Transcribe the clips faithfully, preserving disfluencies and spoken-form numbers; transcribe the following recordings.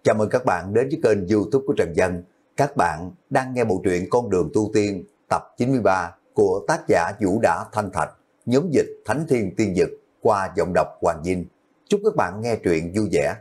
Chào mừng các bạn đến với kênh YouTube của Trần Dân. Các bạn đang nghe bộ truyện Con đường tu tiên tập chín mươi ba của tác giả Vũ Đã Thanh Thạch, nhóm dịch Thánh Thiên Tiên Dực qua giọng đọc Hoàng Vinh. Chúc các bạn nghe truyện vui vẻ.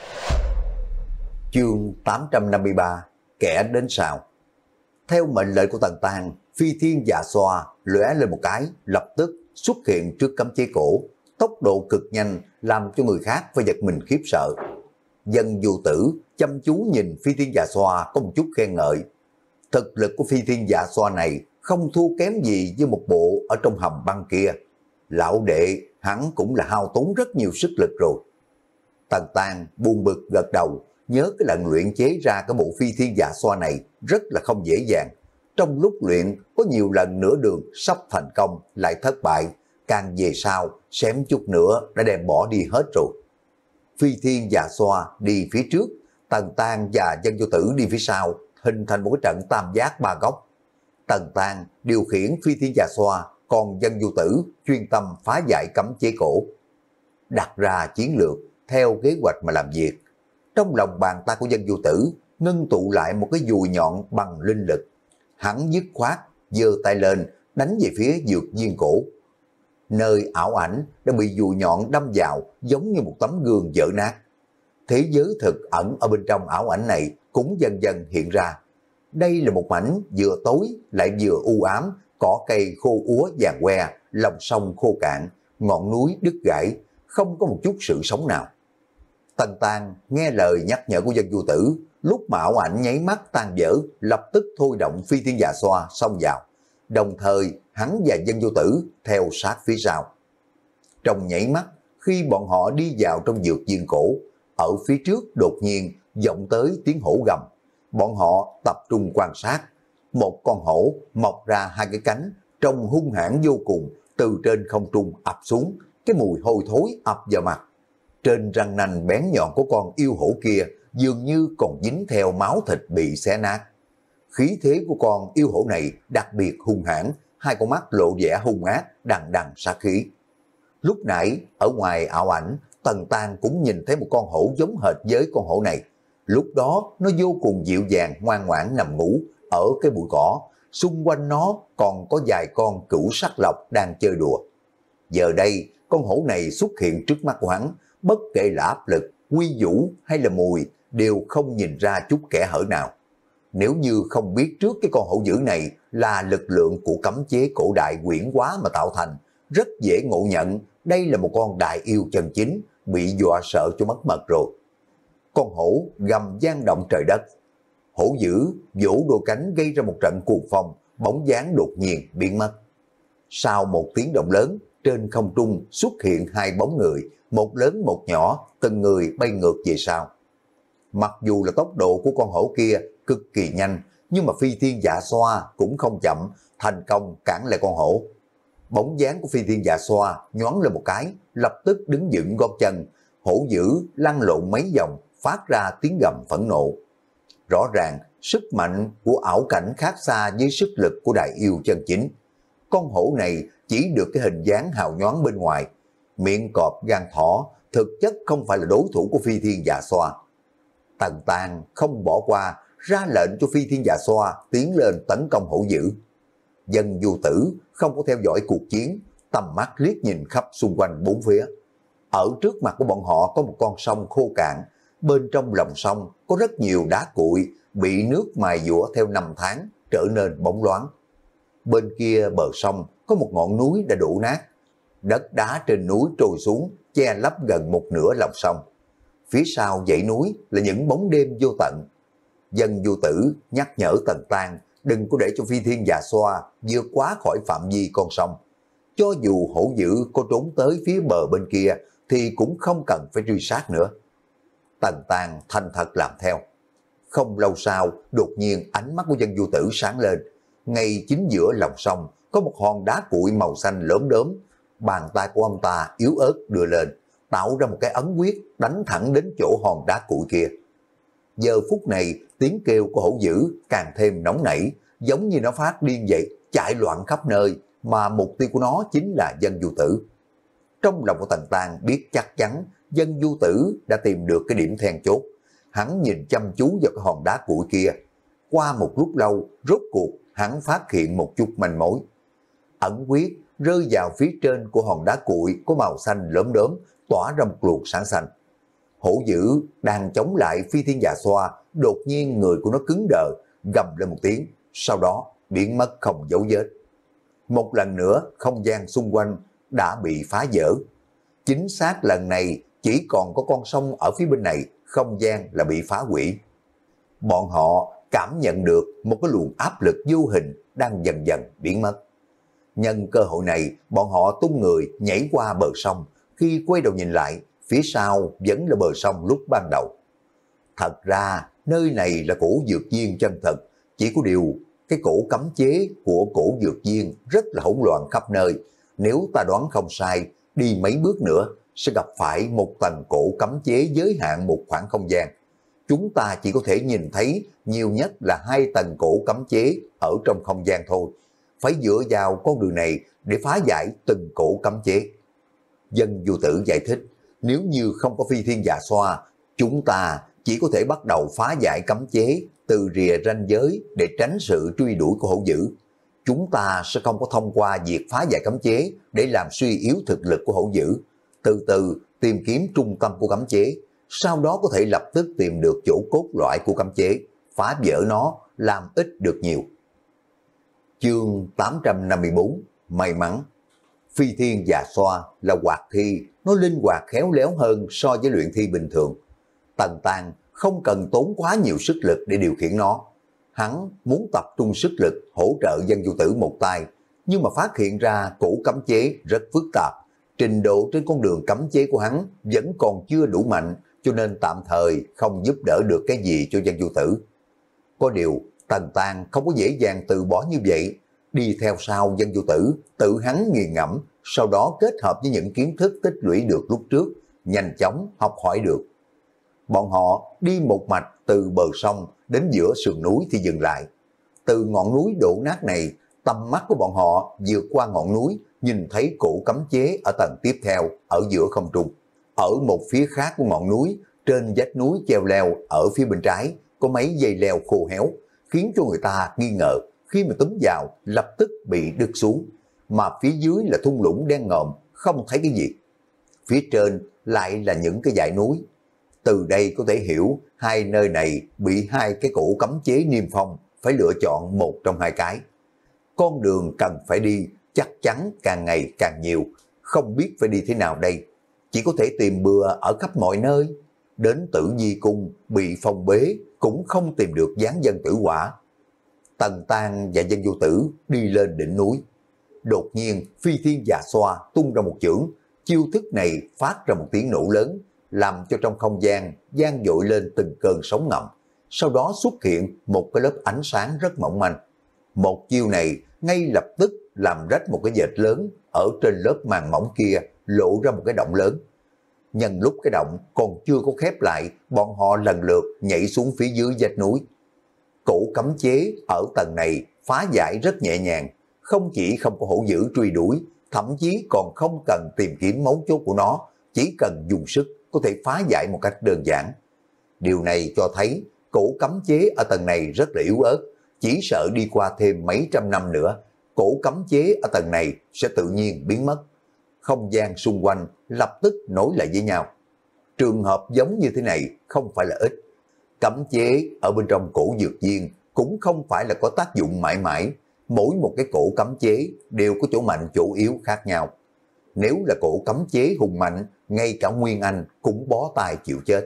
Chương tám trăm năm mươi ba, kẻ đến sau. Theo mệnh lệnh của Tần Tang, phi thiên dạ xoa lóe lên một cái, lập tức xuất hiện trước cấm chế cổ, tốc độ cực nhanh làm cho người khác phải giật mình khiếp sợ. Dân Du Tử chăm chú nhìn phi thiên dạ xoa có một chút khen ngợi. Thực lực của phi thiên dạ xoa này không thua kém gì với một bộ ở trong hầm băng kia. Lão đệ hắn cũng là hao tốn rất nhiều sức lực rồi. Tần Tang buồn bực gật đầu, nhớ cái lần luyện chế ra cái bộ phi thiên dạ xoa này rất là không dễ dàng. Trong lúc luyện có nhiều lần nửa đường sắp thành công lại thất bại, càng về sau xém chút nữa đã đem bỏ đi hết rồi. Phi thiên dạ xoa đi phía trước, Tần Tang và Dân Du Tử đi phía sau, hình thành một cái trận tam giác ba góc. Tần Tang điều khiển phi thiên dạ xoa, còn Dân Du Tử chuyên tâm phá giải cấm chế cổ. Đặt ra chiến lược theo kế hoạch mà làm việc. Trong lòng bàn tay của Dân Du Tử ngưng tụ lại một cái dùi nhọn bằng linh lực. Hắn dứt khoát giơ tay lên đánh về phía dược viên cổ. Nơi ảo ảnh đã bị dùi nhọn đâm vào giống như một tấm gương vỡ nát. Thế giới thực ẩn ở bên trong ảo ảnh này cũng dần dần hiện ra. Đây là một mảnh vừa tối lại vừa u ám, cỏ cây khô úa vàng que, lòng sông khô cạn, ngọn núi đứt gãy, không có một chút sự sống nào. Tần Tang nghe lời nhắc nhở của Dân Du Tử, lúc mà ảo ảnh nháy mắt tan vỡ, lập tức thôi động phi thiên dạ xoa xông vào. Đồng thời hắn và Dân Du Tử theo sát phía sau. Trong nhảy mắt, khi bọn họ đi vào trong dược viên cổ, ở phía trước đột nhiên vọng tới tiếng hổ gầm. Bọn họ tập trung quan sát. Một con hổ mọc ra hai cái cánh, trông hung hãn vô cùng, từ trên không trung ập xuống, cái mùi hôi thối ập vào mặt. Trên răng nanh bén nhọn của con yêu hổ kia dường như còn dính theo máu thịt bị xé nát. Khí thế của con yêu hổ này đặc biệt hung hãn, hai con mắt lộ vẻ hung ác, đằng đằng sát khí. Lúc nãy, ở ngoài ảo ảnh, Tần Tang cũng nhìn thấy một con hổ giống hệt với con hổ này. Lúc đó, nó vô cùng dịu dàng, ngoan ngoãn nằm ngủ ở cái bụi cỏ. Xung quanh nó còn có vài con cửu sắc lộc đang chơi đùa. Giờ đây, con hổ này xuất hiện trước mắt của hắn, bất kể là áp lực, quy vũ hay là mùi, đều không nhìn ra chút kẽ hở nào. Nếu như không biết trước cái con hổ dữ này là lực lượng của cấm chế cổ đại quyển hóa mà tạo thành, rất dễ ngộ nhận đây là một con đại yêu chân chính, bị dọa sợ cho mất mật rồi. Con hổ gầm vang động trời đất. Hổ dữ vỗ đôi cánh gây ra một trận cuồng phong, bóng dáng đột nhiên biến mất. Sau một tiếng động lớn, trên không trung xuất hiện hai bóng người, một lớn một nhỏ, từng người bay ngược về sau. Mặc dù là tốc độ của con hổ kia cực kỳ nhanh, nhưng mà phi thiên dạ xoa cũng không chậm, thành công cản lại con hổ. Bóng dáng của phi thiên dạ xoa nhoáng lên một cái, lập tức đứng vững gót chân, hổ dữ lăn lộn mấy vòng, phát ra tiếng gầm phẫn nộ. Rõ ràng, sức mạnh của ảo cảnh khác xa với sức lực của đại yêu chân chính. Con hổ này chỉ được cái hình dáng hào nhoáng bên ngoài, miệng cọp gan thỏ, thực chất không phải là đối thủ của phi thiên dạ xoa. Tần Tang không bỏ qua, ra lệnh cho phi thiên dạ xoa tiến lên tấn công hổ dữ. Dân Du Tử không có theo dõi cuộc chiến, tầm mắt liếc nhìn khắp xung quanh bốn phía. Ở trước mặt của bọn họ có một con sông khô cạn, bên trong lòng sông có rất nhiều đá cuội bị nước mài dũa theo năm tháng trở nên bóng loáng. Bên kia bờ sông có một ngọn núi đã đổ nát, đất đá trên núi trôi xuống che lấp gần một nửa lòng sông. Phía sau dãy núi là những bóng đêm vô tận. Dân Du Tử nhắc nhở Tần Tang đừng có để cho phi thiên dạ xoa vượt quá khỏi phạm vi con sông. Cho dù hổ dữ có trốn tới phía bờ bên kia thì cũng không cần phải truy sát nữa. Tần Tang thành thật làm theo. Không lâu sau, đột nhiên ánh mắt của Dân Du Tử sáng lên. Ngay chính giữa lòng sông có một hòn đá cuội màu xanh lốm đốm. Bàn tay của ông ta yếu ớt đưa lên, tạo ra một cái ấn quyết đánh thẳng đến chỗ hòn đá cuội kia. Giờ phút này tiếng kêu của hổ dữ càng thêm nóng nảy, giống như nó phát điên vậy, chạy loạn khắp nơi, mà mục tiêu của nó chính là Dân Du Tử. Trong lòng của Tần Tang biết chắc chắn Dân Du Tử đã tìm được cái điểm then chốt. hắn nhìn chăm chú vào cái hòn đá cuội kia. Qua một lúc lâu, rốt cuộc hắn phát hiện một chút manh mối. Ẩn quyết rơi vào phía trên của hòn đá cuội có màu xanh lốm đốm, tỏa ra một luồng sáng xanh. Hổ dữ đang chống lại Phi Thiên Dạ Xoa, đột nhiên người của nó cứng đờ, gầm lên một tiếng, sau đó biến mất không dấu vết. Một lần nữa, không gian xung quanh đã bị phá vỡ. Chính xác lần này chỉ còn có con sông ở phía bên này, không gian là bị phá hủy. Bọn họ cảm nhận được một cái luồng áp lực vô hình đang dần dần biến mất. Nhân cơ hội này, bọn họ tung người nhảy qua bờ sông, khi quay đầu nhìn lại, phía sau vẫn là bờ sông lúc ban đầu. Thật ra, nơi này là cổ dược viên chân thật, chỉ có điều cái cổ cấm chế của cổ dược viên rất là hỗn loạn khắp nơi. Nếu ta đoán không sai, đi mấy bước nữa sẽ gặp phải một tầng cổ cấm chế giới hạn một khoảng không gian. Chúng ta chỉ có thể nhìn thấy nhiều nhất là hai tầng cổ cấm chế ở trong không gian thôi. Phải dựa vào con đường này để phá giải từng cổ cấm chế. Dân Vô Tử giải thích, nếu như không có Phi Thiên Dạ Xoa, chúng ta chỉ có thể bắt đầu phá giải cấm chế từ rìa ranh giới để tránh sự truy đuổi của hổ dữ. Chúng ta sẽ không có thông qua việc phá giải cấm chế để làm suy yếu thực lực của hổ dữ. Từ từ tìm kiếm trung tâm của cấm chế, sau đó có thể lập tức tìm được chỗ cốt lõi của cấm chế, phá vỡ nó, làm ít được nhiều. Chương tám trăm năm mươi bốn, may mắn. Phi Thiên Dạ Xoa là hoạt thi, nó linh hoạt khéo léo hơn so với luyện thi bình thường. Tần Tàng không cần tốn quá nhiều sức lực để điều khiển nó. Hắn muốn tập trung sức lực hỗ trợ Dân Vô Tử một tay, nhưng mà phát hiện ra cổ cấm chế rất phức tạp. Trình độ trên con đường cấm chế của hắn vẫn còn chưa đủ mạnh, cho nên tạm thời không giúp đỡ được cái gì cho Dân Vô Tử. Có điều, Tần Tàng không có dễ dàng từ bỏ như vậy. Đi theo sau Dân Vô Tử, tự hắn nghiền ngẫm, sau đó kết hợp với những kiến thức tích lũy được lúc trước, nhanh chóng học hỏi được. Bọn họ đi một mạch từ bờ sông đến giữa sườn núi thì dừng lại. Từ ngọn núi đổ nát này, tầm mắt của bọn họ vượt qua ngọn núi, nhìn thấy cổ cấm chế ở tầng tiếp theo, ở giữa không trung. Ở một phía khác của ngọn núi, trên vách núi treo leo ở phía bên trái, có mấy dây leo khô héo, khiến cho người ta nghi ngờ, khi mà túm vào lập tức bị đứt xuống, mà phía dưới là thung lũng đen ngòm, không thấy cái gì. Phía trên lại là những cái dãy núi. Từ đây có thể hiểu hai nơi này bị hai cái cổ cấm chế niêm phong, phải lựa chọn một trong hai cái. Con đường cần phải đi chắc chắn càng ngày càng nhiều, không biết phải đi thế nào đây. Chỉ có thể tìm bừa ở khắp mọi nơi. Đến Tử Di Cung bị phong bế cũng không tìm được dáng Dân Tử Hỏa. Tần Tàng và Dân Vô Tử đi lên đỉnh núi. Đột nhiên Phi Thiên Dạ Xoa tung ra một chưởng, chiêu thức này phát ra một tiếng nổ lớn, làm cho trong không gian vang dội lên từng cơn sóng ngầm. Sau đó xuất hiện một cái lớp ánh sáng rất mỏng manh. Một chiêu này ngay lập tức làm rách một cái vệt lớn ở trên lớp màng mỏng kia, lộ ra một cái động lớn. Nhân lúc cái động còn chưa có khép lại, bọn họ lần lượt nhảy xuống phía dưới vách núi. Cổ cấm chế ở tầng này phá giải rất nhẹ nhàng, không chỉ không có hổ dữ truy đuổi, thậm chí còn không cần tìm kiếm mấu chốt của nó, chỉ cần dùng sức có thể phá giải một cách đơn giản. Điều này cho thấy cổ cấm chế ở tầng này rất là yếu ớt, chỉ sợ đi qua thêm mấy trăm năm nữa, cổ cấm chế ở tầng này sẽ tự nhiên biến mất. Không gian xung quanh lập tức nối lại với nhau. Trường hợp giống như thế này không phải là ít. Cấm chế ở bên trong cổ dược viên cũng không phải là có tác dụng mãi mãi. Mỗi một cái cổ cấm chế đều có chỗ mạnh chỗ yếu khác nhau. Nếu là cổ cấm chế hùng mạnh, ngay cả Nguyên Anh cũng bó tay chịu chết.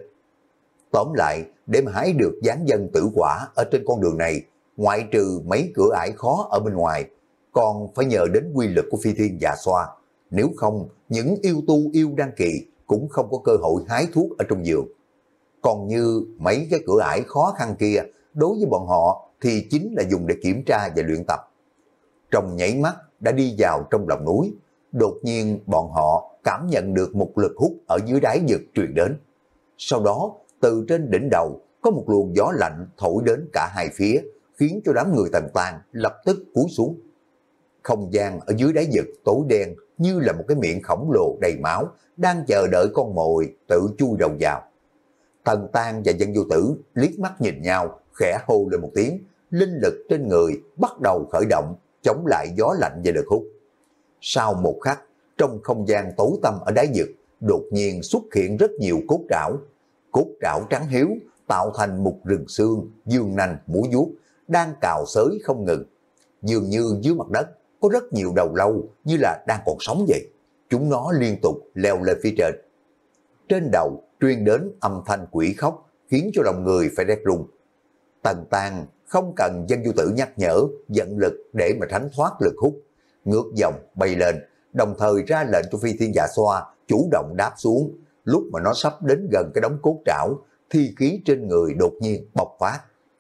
Tóm lại, để mà hái được dáng Dân Tử Hỏa ở trên con đường này, ngoại trừ mấy cửa ải khó ở bên ngoài, còn phải nhờ đến quy lực của Phi Thiên Dạ Xoa. Nếu không, những yêu tu yêu đăng kỳ cũng không có cơ hội hái thuốc ở trong vườn. Còn như mấy cái cửa ải khó khăn kia, đối với bọn họ thì chính là dùng để kiểm tra và luyện tập. Trong nháy mắt đã đi vào trong lòng núi, đột nhiên bọn họ cảm nhận được một lực hút ở dưới đáy vực truyền đến. Sau đó, từ trên đỉnh đầu có một luồng gió lạnh thổi đến cả hai phía, khiến cho đám người Tần Tàng lập tức cúi xuống. Không gian ở dưới đáy vực tối đen như là một cái miệng khổng lồ đầy máu, đang chờ đợi con mồi tự chui đầu vào. Tần Tang và Dân Vô Tử liếc mắt nhìn nhau, khẽ hô lên một tiếng, linh lực trên người bắt đầu khởi động, chống lại gió lạnh và lực hút. Sau một khắc, trong không gian tối tăm ở đáy vực, đột nhiên xuất hiện rất nhiều cốt trảo. Cốt trảo trắng hiếu tạo thành một rừng xương, dương nanh, mũi vuốt, đang cào xới không ngừng. Dường như dưới mặt đất có rất nhiều đầu lâu như là đang còn sống vậy. Chúng nó liên tục leo lên phía trên. Trên đầu truyền đến âm thanh quỷ khóc, khiến cho lòng người phải rét run. Tần Tang không cần Dân Vô Tử nhắc nhở, dẫn lực để mà tránh thoát lực hút, ngược dòng bay lên, đồng thời ra lệnh cho Phi Thiên Dạ Xoa chủ động đáp xuống. Lúc mà nó sắp đến gần cái đống cốt trảo, thi khí trên người đột nhiên bộc phát.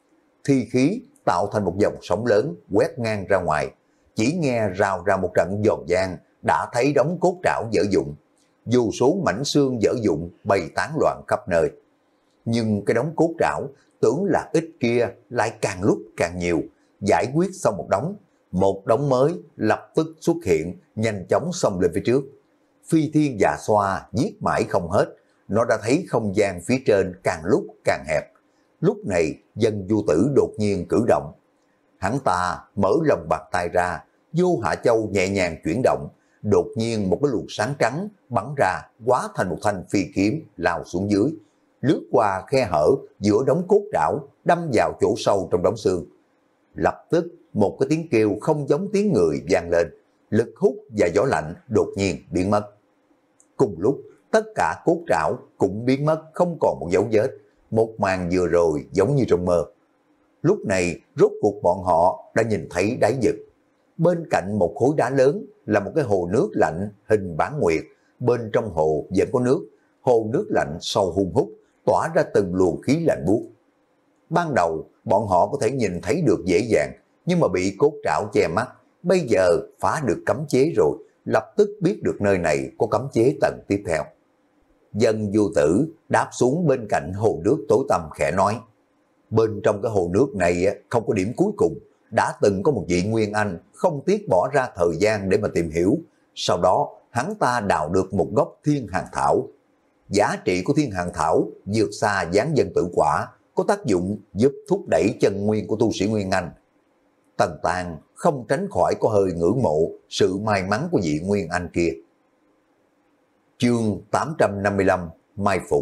Thi khí tạo thành một dòng sóng lớn quét ngang ra ngoài, chỉ nghe rào ra một trận giòn vang, đã thấy đống cốt trảo dở dụng. Vô số mảnh xương dở dụng bay tán loạn khắp nơi. Nhưng cái đống cốt trảo tưởng là ít kia lại càng lúc càng nhiều, giải quyết xong một đống, một đống mới lập tức xuất hiện, nhanh chóng xông lên phía trước. Phi Thiên Dạ Xoa giết mãi không hết, nó đã thấy không gian phía trên càng lúc càng hẹp. Lúc này Dân Vô Tử đột nhiên cử động. Hắn ta mở lòng bàn tay ra, Vô Hạ Châu nhẹ nhàng chuyển động, đột nhiên một cái luồng sáng trắng bắn ra, hóa thành một thanh phi kiếm lao xuống dưới, lướt qua khe hở giữa đống cốt trảo, đâm vào chỗ sâu trong đống xương. Lập tức một cái tiếng kêu không giống tiếng người vang lên, lực hút và gió lạnh đột nhiên biến mất. Cùng lúc tất cả cốt trảo cũng biến mất, không còn một dấu vết. Một màn vừa rồi giống như trong mơ. Lúc này rốt cuộc bọn họ đã nhìn thấy đáy vực. Bên cạnh một khối đá lớn là một cái hồ nước lạnh hình bán nguyệt. Bên trong hồ vẫn có nước. Hồ nước lạnh sâu hun hút, tỏa ra từng luồng khí lạnh buốt. Ban đầu bọn họ có thể nhìn thấy được dễ dàng, nhưng mà bị cốt trảo che mắt. Bây giờ phá được cấm chế rồi, lập tức biết được nơi này có cấm chế tầng tiếp theo. Dân Vô Tử đáp xuống bên cạnh hồ nước tối tăm khẽ nói, bên trong cái hồ nước này không có điểm cuối cùng, đã từng có một vị Nguyên Anh không tiếc bỏ ra thời gian để mà tìm hiểu. Sau đó hắn ta đào được một gốc Thiên Hàng Thảo. Giá trị của Thiên Hàng Thảo vượt xa Giáng Dân Tử Quả, có tác dụng giúp thúc đẩy chân nguyên của tu sĩ Nguyên Anh. Tần Tang không tránh khỏi có hơi ngưỡng mộ sự may mắn của vị Nguyên Anh kia. Chương tám trăm năm mươi lăm Mai Phục.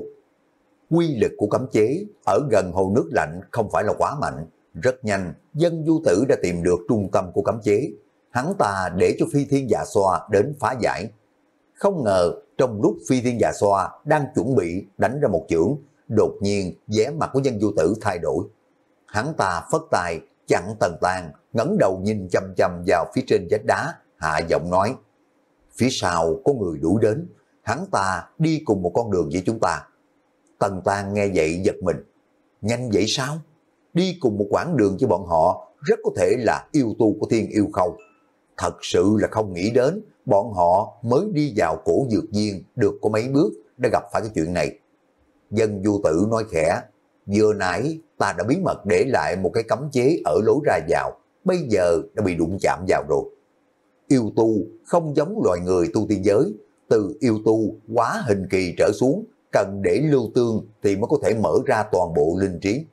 Quy lực của cấm chế ở gần hồ nước lạnh không phải là quá mạnh. Rất nhanh, Dân Vô Tử đã tìm được trung tâm của cấm chế. Hắn ta để cho Phi Thiên Dạ Xoa đến phá giải. Không ngờ trong lúc Phi Thiên Dạ Xoa đang chuẩn bị đánh ra một chưởng, đột nhiên vẻ mặt của Dân Vô Tử thay đổi. Hắn ta phất tay chặn Tần Tang, ngẩng đầu nhìn chăm chăm vào phía trên vách đá, hạ giọng nói: phía sau có người đuổi đến, hắn ta đi cùng một con đường với chúng ta. Tần Tang nghe vậy giật mình. Nhanh vậy sao? Đi cùng một quãng đường với bọn họ rất có thể là yêu tu của Thiên Yêu Khâu. Thật sự là không nghĩ đến bọn họ mới đi vào cổ dược viên được có mấy bước đã gặp phải cái chuyện này. Dân Vô Tử nói khẽ: vừa nãy ta đã bí mật để lại một cái cấm chế ở lối ra vào, bây giờ đã bị đụng chạm vào rồi. Yêu tu không giống loài người tu tiên giới, từ yêu tu quá hình kỳ trở xuống cần để lưu tương thì mới có thể mở ra toàn bộ linh trí.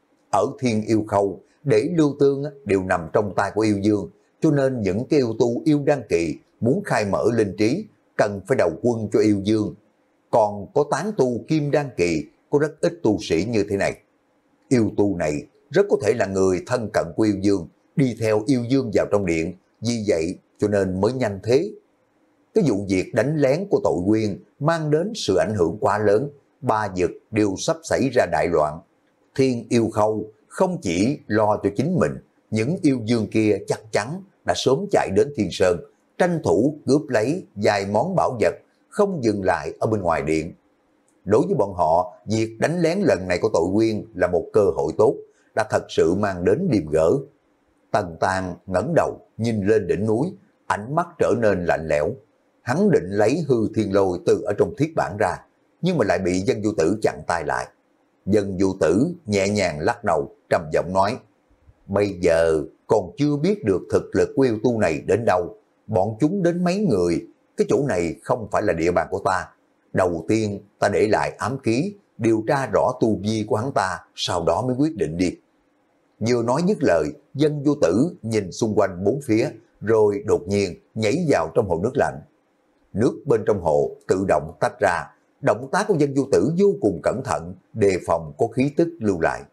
Ở Thiên Yêu Khâu, để lưu tương đều nằm trong tay của yêu dương, cho nên những cái yêu tu yêu đăng kỳ muốn khai mở linh trí cần phải đầu quân cho yêu dương. Còn có tán tu kim đăng kỳ có rất ít tu sĩ như thế này. Yêu tu này rất có thể là người thân cận của yêu dương, đi theo yêu dương vào trong điện, vì vậy cho nên mới nhanh thế. Cái vụ việc đánh lén của tội Nguyên mang đến sự ảnh hưởng quá lớn, ba vực đều sắp xảy ra đại loạn. Thiên Yêu Khâu không chỉ lo cho chính mình, những yêu dương kia chắc chắn đã sớm chạy đến Thiên Sơn, tranh thủ cướp lấy vài món bảo vật, không dừng lại ở bên ngoài điện. Đối với bọn họ, việc đánh lén lần này của tội Nguyên là một cơ hội tốt, đã thật sự mang đến điềm gỡ. Tần Tang ngẩng đầu nhìn lên đỉnh núi, ánh mắt trở nên lạnh lẽo. Hắn định lấy hư thiên lôi từ ở trong thiết bản ra, nhưng mà lại bị Dân Vô Tử chặn tay lại. Dân Vô Tử nhẹ nhàng lắc đầu, trầm giọng nói: bây giờ còn chưa biết được thực lực của yêu tu này đến đâu, bọn chúng đến mấy người, cái chỗ này không phải là địa bàn của ta. Đầu tiên ta để lại ám ký, điều tra rõ tu vi của hắn ta, sau đó mới quyết định đi. Vừa nói dứt lời, Dân Vô Tử nhìn xung quanh bốn phía, rồi đột nhiên nhảy vào trong hồ nước lạnh. Nước bên trong hồ tự động tách ra, động tác của Dân Vô Tử vô cùng cẩn thận, đề phòng có khí tức lưu lại.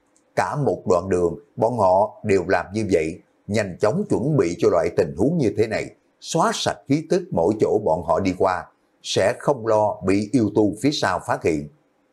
Cả một đoạn đường, bọn họ đều làm như vậy, nhanh chóng chuẩn bị cho loại tình huống như thế này, xóa sạch khí tức mỗi chỗ bọn họ đi qua, sẽ không lo bị yêu tu phía sau phát hiện.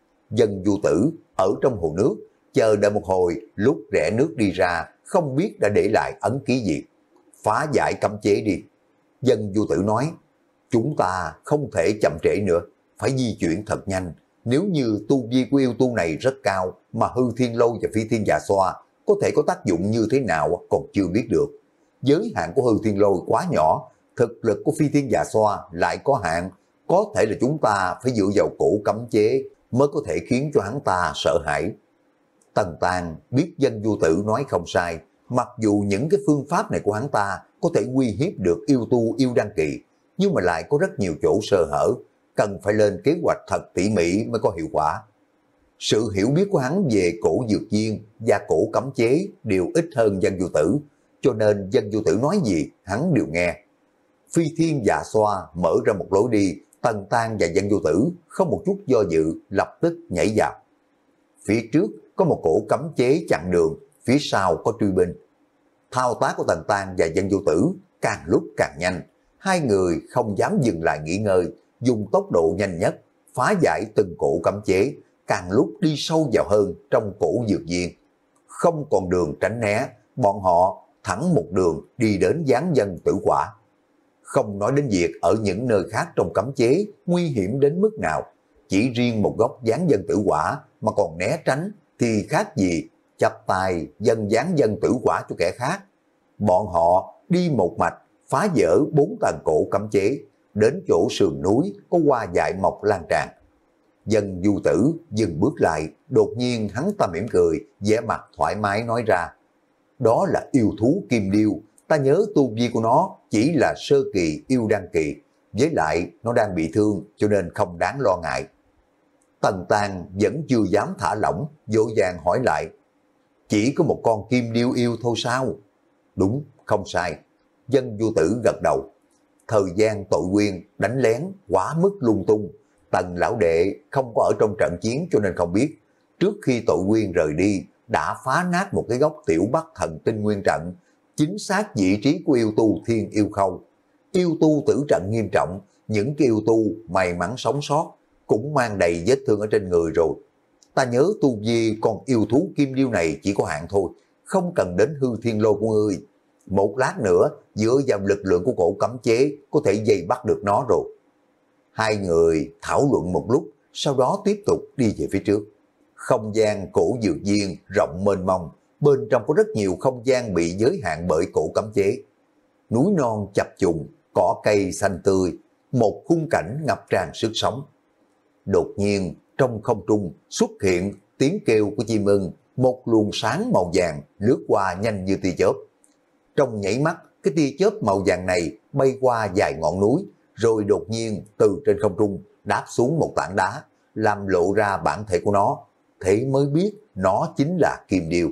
Dân Vô Tử ở trong hồ nước, chờ đợi một hồi, lúc rẽ nước đi ra, không biết đã để lại ấn ký gì. Phá giải cấm chế đi. Dân Vô Tử nói, chúng ta không thể chậm trễ nữa, phải di chuyển thật nhanh. Nếu như tu vi của yêu tu này rất cao, mà hư thiên lâu và phi thiên dạ xoa có thể có tác dụng như thế nào còn chưa biết được. Giới hạn của hư thiên lôi quá nhỏ, thực lực của phi thiên dạ xoa lại có hạn, có thể là chúng ta phải dựa vào cổ cấm chế mới có thể khiến cho hắn ta sợ hãi. Tần Tàng biết Dân Vô Tử nói không sai, mặc dù những cái phương pháp này của hắn ta có thể uy hiếp được yêu tu yêu đăng kỳ, nhưng mà lại có rất nhiều chỗ sơ hở, cần phải lên kế hoạch thật tỉ mỉ mới có hiệu quả. Sự hiểu biết của hắn về cổ dược viên và cổ cấm chế đều ít hơn Dân Vô Tử, cho nên Dân Vô Tử nói gì hắn đều nghe. Phi thiên dạ xoa mở ra một lối đi, Tần Tàng và Dân Vô Tử không một chút do dự lập tức nhảy vào. Phía trước có một cổ cấm chế chặn đường, phía sau có truy binh. Thao tác của Tần Tàng và Dân Vô Tử càng lúc càng nhanh, hai người không dám dừng lại nghỉ ngơi, dùng tốc độ nhanh nhất phá giải từng cổ cấm chế, càng lúc đi sâu vào hơn trong cổ dược viên. Không còn đường tránh né, bọn họ thẳng một đường đi đến giáng dân tử quả. Không nói đến việc ở những nơi khác trong cấm chế nguy hiểm đến mức nào, chỉ riêng một góc giáng dân tử quả mà còn né tránh thì khác gì chắp tay dân giáng dân tử quả cho kẻ khác. Bọn họ đi một mạch phá vỡ bốn tầng cổ cấm chế, đến chỗ sườn núi có hoa dại mọc lan tràn. Dân Du Tử dừng bước lại, đột nhiên hắn ta mỉm cười, vẻ mặt thoải mái nói ra, đó là yêu thú kim điêu, ta nhớ tu vi của nó chỉ là sơ kỳ yêu đăng kỳ, với lại nó đang bị thương cho nên không đáng lo ngại. Tần Tàng vẫn chưa dám thả lỏng, vội vàng hỏi lại, chỉ có một con kim điêu yêu thôi sao? Đúng, không sai. Dân Du Tử gật đầu. Thời gian tội quyên đánh lén quá mức lung tung, Tần lão đệ không có ở trong trận chiến cho nên không biết. Trước khi tội quyên rời đi, đã phá nát một cái góc tiểu bắc thần tinh nguyên trận, chính xác vị trí của yêu tu thiên yêu khâu. Yêu tu tử trận nghiêm trọng, những cái yêu tu may mắn sống sót cũng mang đầy vết thương ở trên người rồi. Ta nhớ tu vi con yêu thú kim điêu này chỉ có hạn thôi, không cần đến hư thiên lô của ngươi. Một lát nữa, dựa vào lực lượng của cổ cấm chế, có thể dây bắt được nó rồi. Hai người thảo luận một lúc, sau đó tiếp tục đi về phía trước. Không gian cổ dược viên rộng mênh mông, bên trong có rất nhiều không gian bị giới hạn bởi cổ cấm chế. Núi non chập trùng, cỏ cây xanh tươi, một khung cảnh ngập tràn sức sống. Đột nhiên, trong không trung xuất hiện tiếng kêu của chim ưng, một luồng sáng màu vàng lướt qua nhanh như tia chớp. Trong nhảy mắt, cái tia chớp màu vàng này bay qua vài ngọn núi, rồi đột nhiên từ trên không trung đáp xuống một tảng đá, làm lộ ra bản thể của nó. Thế mới biết nó chính là kim điêu.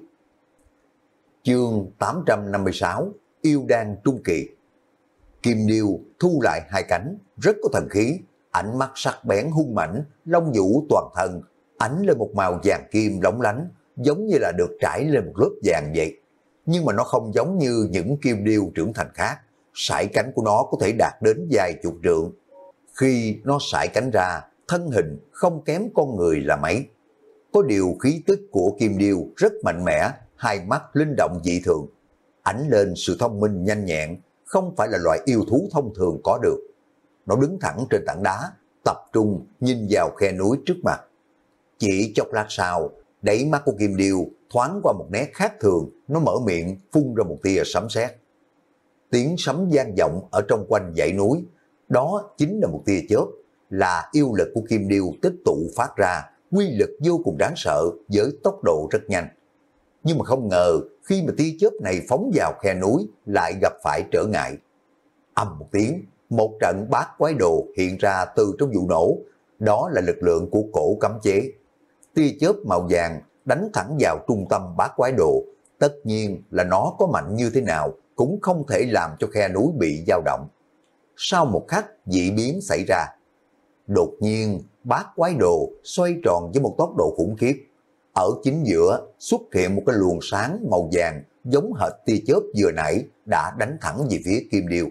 Chương tám trăm năm mươi sáu, yêu đan trung kỳ. Kim điêu thu lại hai cánh, rất có thần khí, ánh mắt sắc bén hung mãnh, lông vũ toàn thân, ánh lên một màu vàng kim lóng lánh, giống như là được trải lên một lớp vàng vậy. Nhưng mà nó không giống như những kim điêu trưởng thành khác, sải cánh của nó có thể đạt đến vài chục trượng. Khi nó sải cánh ra, thân hình không kém con người là mấy. Có điều khí tức của kim điêu rất mạnh mẽ, hai mắt linh động dị thường, ánh lên sự thông minh nhanh nhẹn, không phải là loại yêu thú thông thường có được. Nó đứng thẳng trên tảng đá, tập trung nhìn vào khe núi trước mặt. Chỉ chốc lát sau, đáy mắt của kim điêu thoáng qua một nét khác thường, nó mở miệng phun ra một tia sấm sét. Tiếng sấm vang vọng ở trong quanh dãy núi, đó chính là một tia chớp, là yêu lực của kim điêu tích tụ phát ra, quy lực vô cùng đáng sợ với tốc độ rất nhanh. Nhưng mà không ngờ khi mà tia chớp này phóng vào khe núi lại gặp phải trở ngại. Ầm một tiếng, một trận bát quái đồ hiện ra từ trong vụ nổ, đó là lực lượng của cổ cấm chế. tia chớp màu vàng đánh thẳng vào trung tâm bát quái đồ. Tất nhiên là nó có mạnh như thế nào cũng không thể làm cho khe núi bị dao động. Sau một khắc dị biến xảy ra. Đột nhiên bát quái đồ xoay tròn với một tốc độ khủng khiếp. Ở chính giữa xuất hiện một cái luồng sáng màu vàng giống hệt tia chớp vừa nãy đã đánh thẳng về phía Kim Điêu.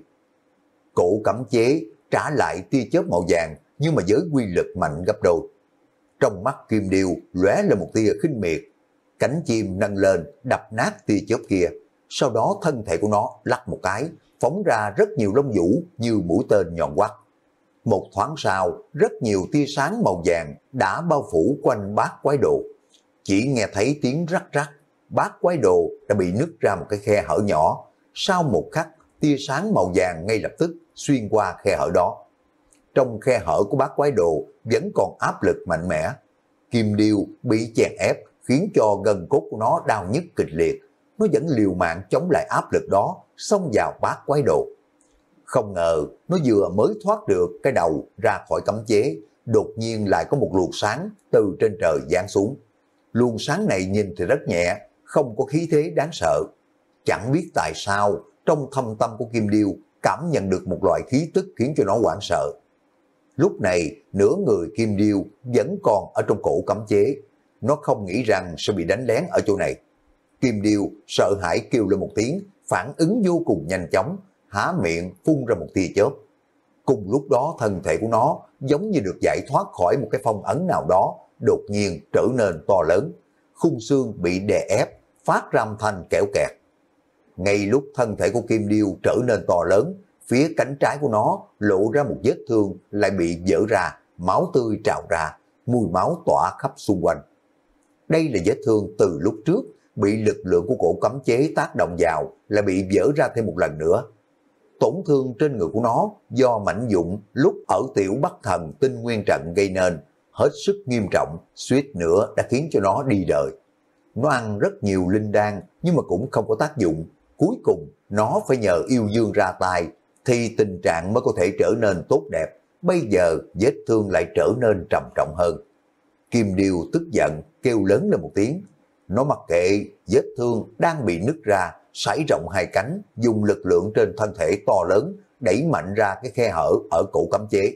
Cổ cấm chế trả lại tia chớp màu vàng nhưng mà với quy lực mạnh gấp đôi. Trong mắt Kim Điêu lóe lên một tia khinh miệt, cánh chim nâng lên đập nát tia chớp kia, sau đó thân thể của nó lắc một cái, phóng ra rất nhiều lông vũ như mũi tên nhọn quắt. Một thoáng sau, rất nhiều tia sáng màu vàng đã bao phủ quanh bát quái đồ. Chỉ nghe thấy tiếng rắc rắc, bát quái đồ đã bị nứt ra một cái khe hở nhỏ. Sau một khắc, tia sáng màu vàng ngay lập tức xuyên qua khe hở đó. Trong khe hở của bát quái đồ vẫn còn áp lực mạnh mẽ. Kim Điêu bị chèn ép khiến cho gân cốt của nó đau nhức kịch liệt. Nó vẫn liều mạng chống lại áp lực đó, xông vào bát quái đồ. Không ngờ nó vừa mới thoát được cái đầu ra khỏi cấm chế, đột nhiên lại có một luồng sáng từ trên trời giáng xuống. Luồng sáng này nhìn thì rất nhẹ, không có khí thế đáng sợ. Chẳng biết tại sao trong thâm tâm của Kim Điêu cảm nhận được một loại khí tức khiến cho nó hoảng sợ. Lúc này nửa người Kim Điêu vẫn còn ở trong cổ cấm chế. Nó không nghĩ rằng sẽ bị đánh lén ở chỗ này. Kim Điêu sợ hãi kêu lên một tiếng, phản ứng vô cùng nhanh chóng, há miệng phun ra một tia chớp. Cùng lúc đó thân thể của nó giống như được giải thoát khỏi một cái phong ấn nào đó, đột nhiên trở nên to lớn. Khung xương bị đè ép, phát ra âm thanh kẽo kẹt. Ngay lúc thân thể của Kim Điêu trở nên to lớn, phía cánh trái của nó lộ ra một vết thương lại bị vỡ ra, máu tươi trào ra, mùi máu tỏa khắp xung quanh. Đây là vết thương từ lúc trước, bị lực lượng của cổ cấm chế tác động vào, lại bị vỡ ra thêm một lần nữa. Tổn thương trên người của nó do mảnh dụng lúc ở tiểu Bắc Thần Tinh Nguyên Trận gây nên, hết sức nghiêm trọng, suýt nữa đã khiến cho nó đi đời. Nó ăn rất nhiều linh đan nhưng mà cũng không có tác dụng. Cuối cùng nó phải nhờ yêu dương ra tay thì tình trạng mới có thể trở nên tốt đẹp. Bây giờ vết thương lại trở nên trầm trọng hơn. Kim Điêu tức giận kêu lớn lên một tiếng. Nó mặc kệ vết thương đang bị nứt ra, sải rộng hai cánh, dùng lực lượng trên thân thể to lớn đẩy mạnh ra cái khe hở ở cổ cấm chế.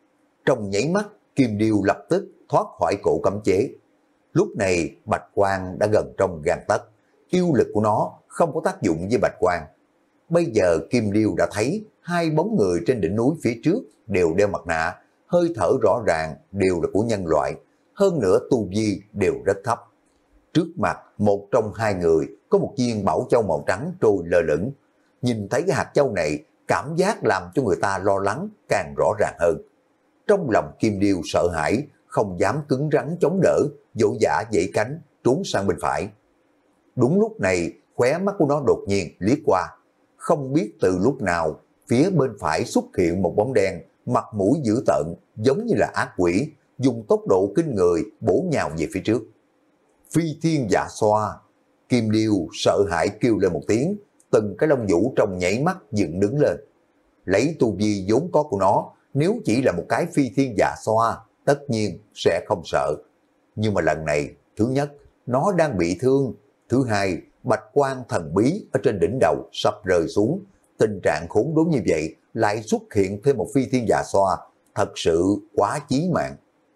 Trong nháy mắt, Kim Điêu lập tức thoát khỏi cổ cấm chế. Lúc này bạch quang đã gần trong gang tấc, yêu lực của nó không có tác dụng với bạch quang. Bây giờ Kim Điêu đã thấy hai bóng người trên đỉnh núi phía trước đều đeo mặt nạ, hơi thở rõ ràng đều là của nhân loại, hơn nữa tu vi đều rất thấp. Trước mặt một trong hai người có một viên bảo châu màu trắng trôi lơ lửng. Nhìn thấy cái hạt châu này, cảm giác làm cho người ta lo lắng càng rõ ràng hơn. Trong lòng Kim Điêu sợ hãi, không dám cứng rắn chống đỡ, vội vã dãy cánh trốn sang bên phải. Đúng lúc này, khóe mắt của nó đột nhiên liếc qua. Không biết từ lúc nào, phía bên phải xuất hiện một bóng đen, mặt mũi dữ tợn, giống như là ác quỷ, dùng tốc độ kinh người bổ nhào về phía trước. Phi thiên dạ xoa. Kim Điêu sợ hãi kêu lên một tiếng, từng cái lông vũ trong nhảy mắt dựng đứng lên. Lấy tu vi vốn có của nó, nếu chỉ là một cái phi thiên dạ xoa, tất nhiên sẽ không sợ. Nhưng mà lần này, thứ nhất, nó đang bị thương. Thứ hai, bạch quang thần bí ở trên đỉnh đầu sắp rơi xuống. Tình trạng khốn đốn như vậy lại xuất hiện thêm một phi thiên dạ xoa, thật sự quá chí mạng.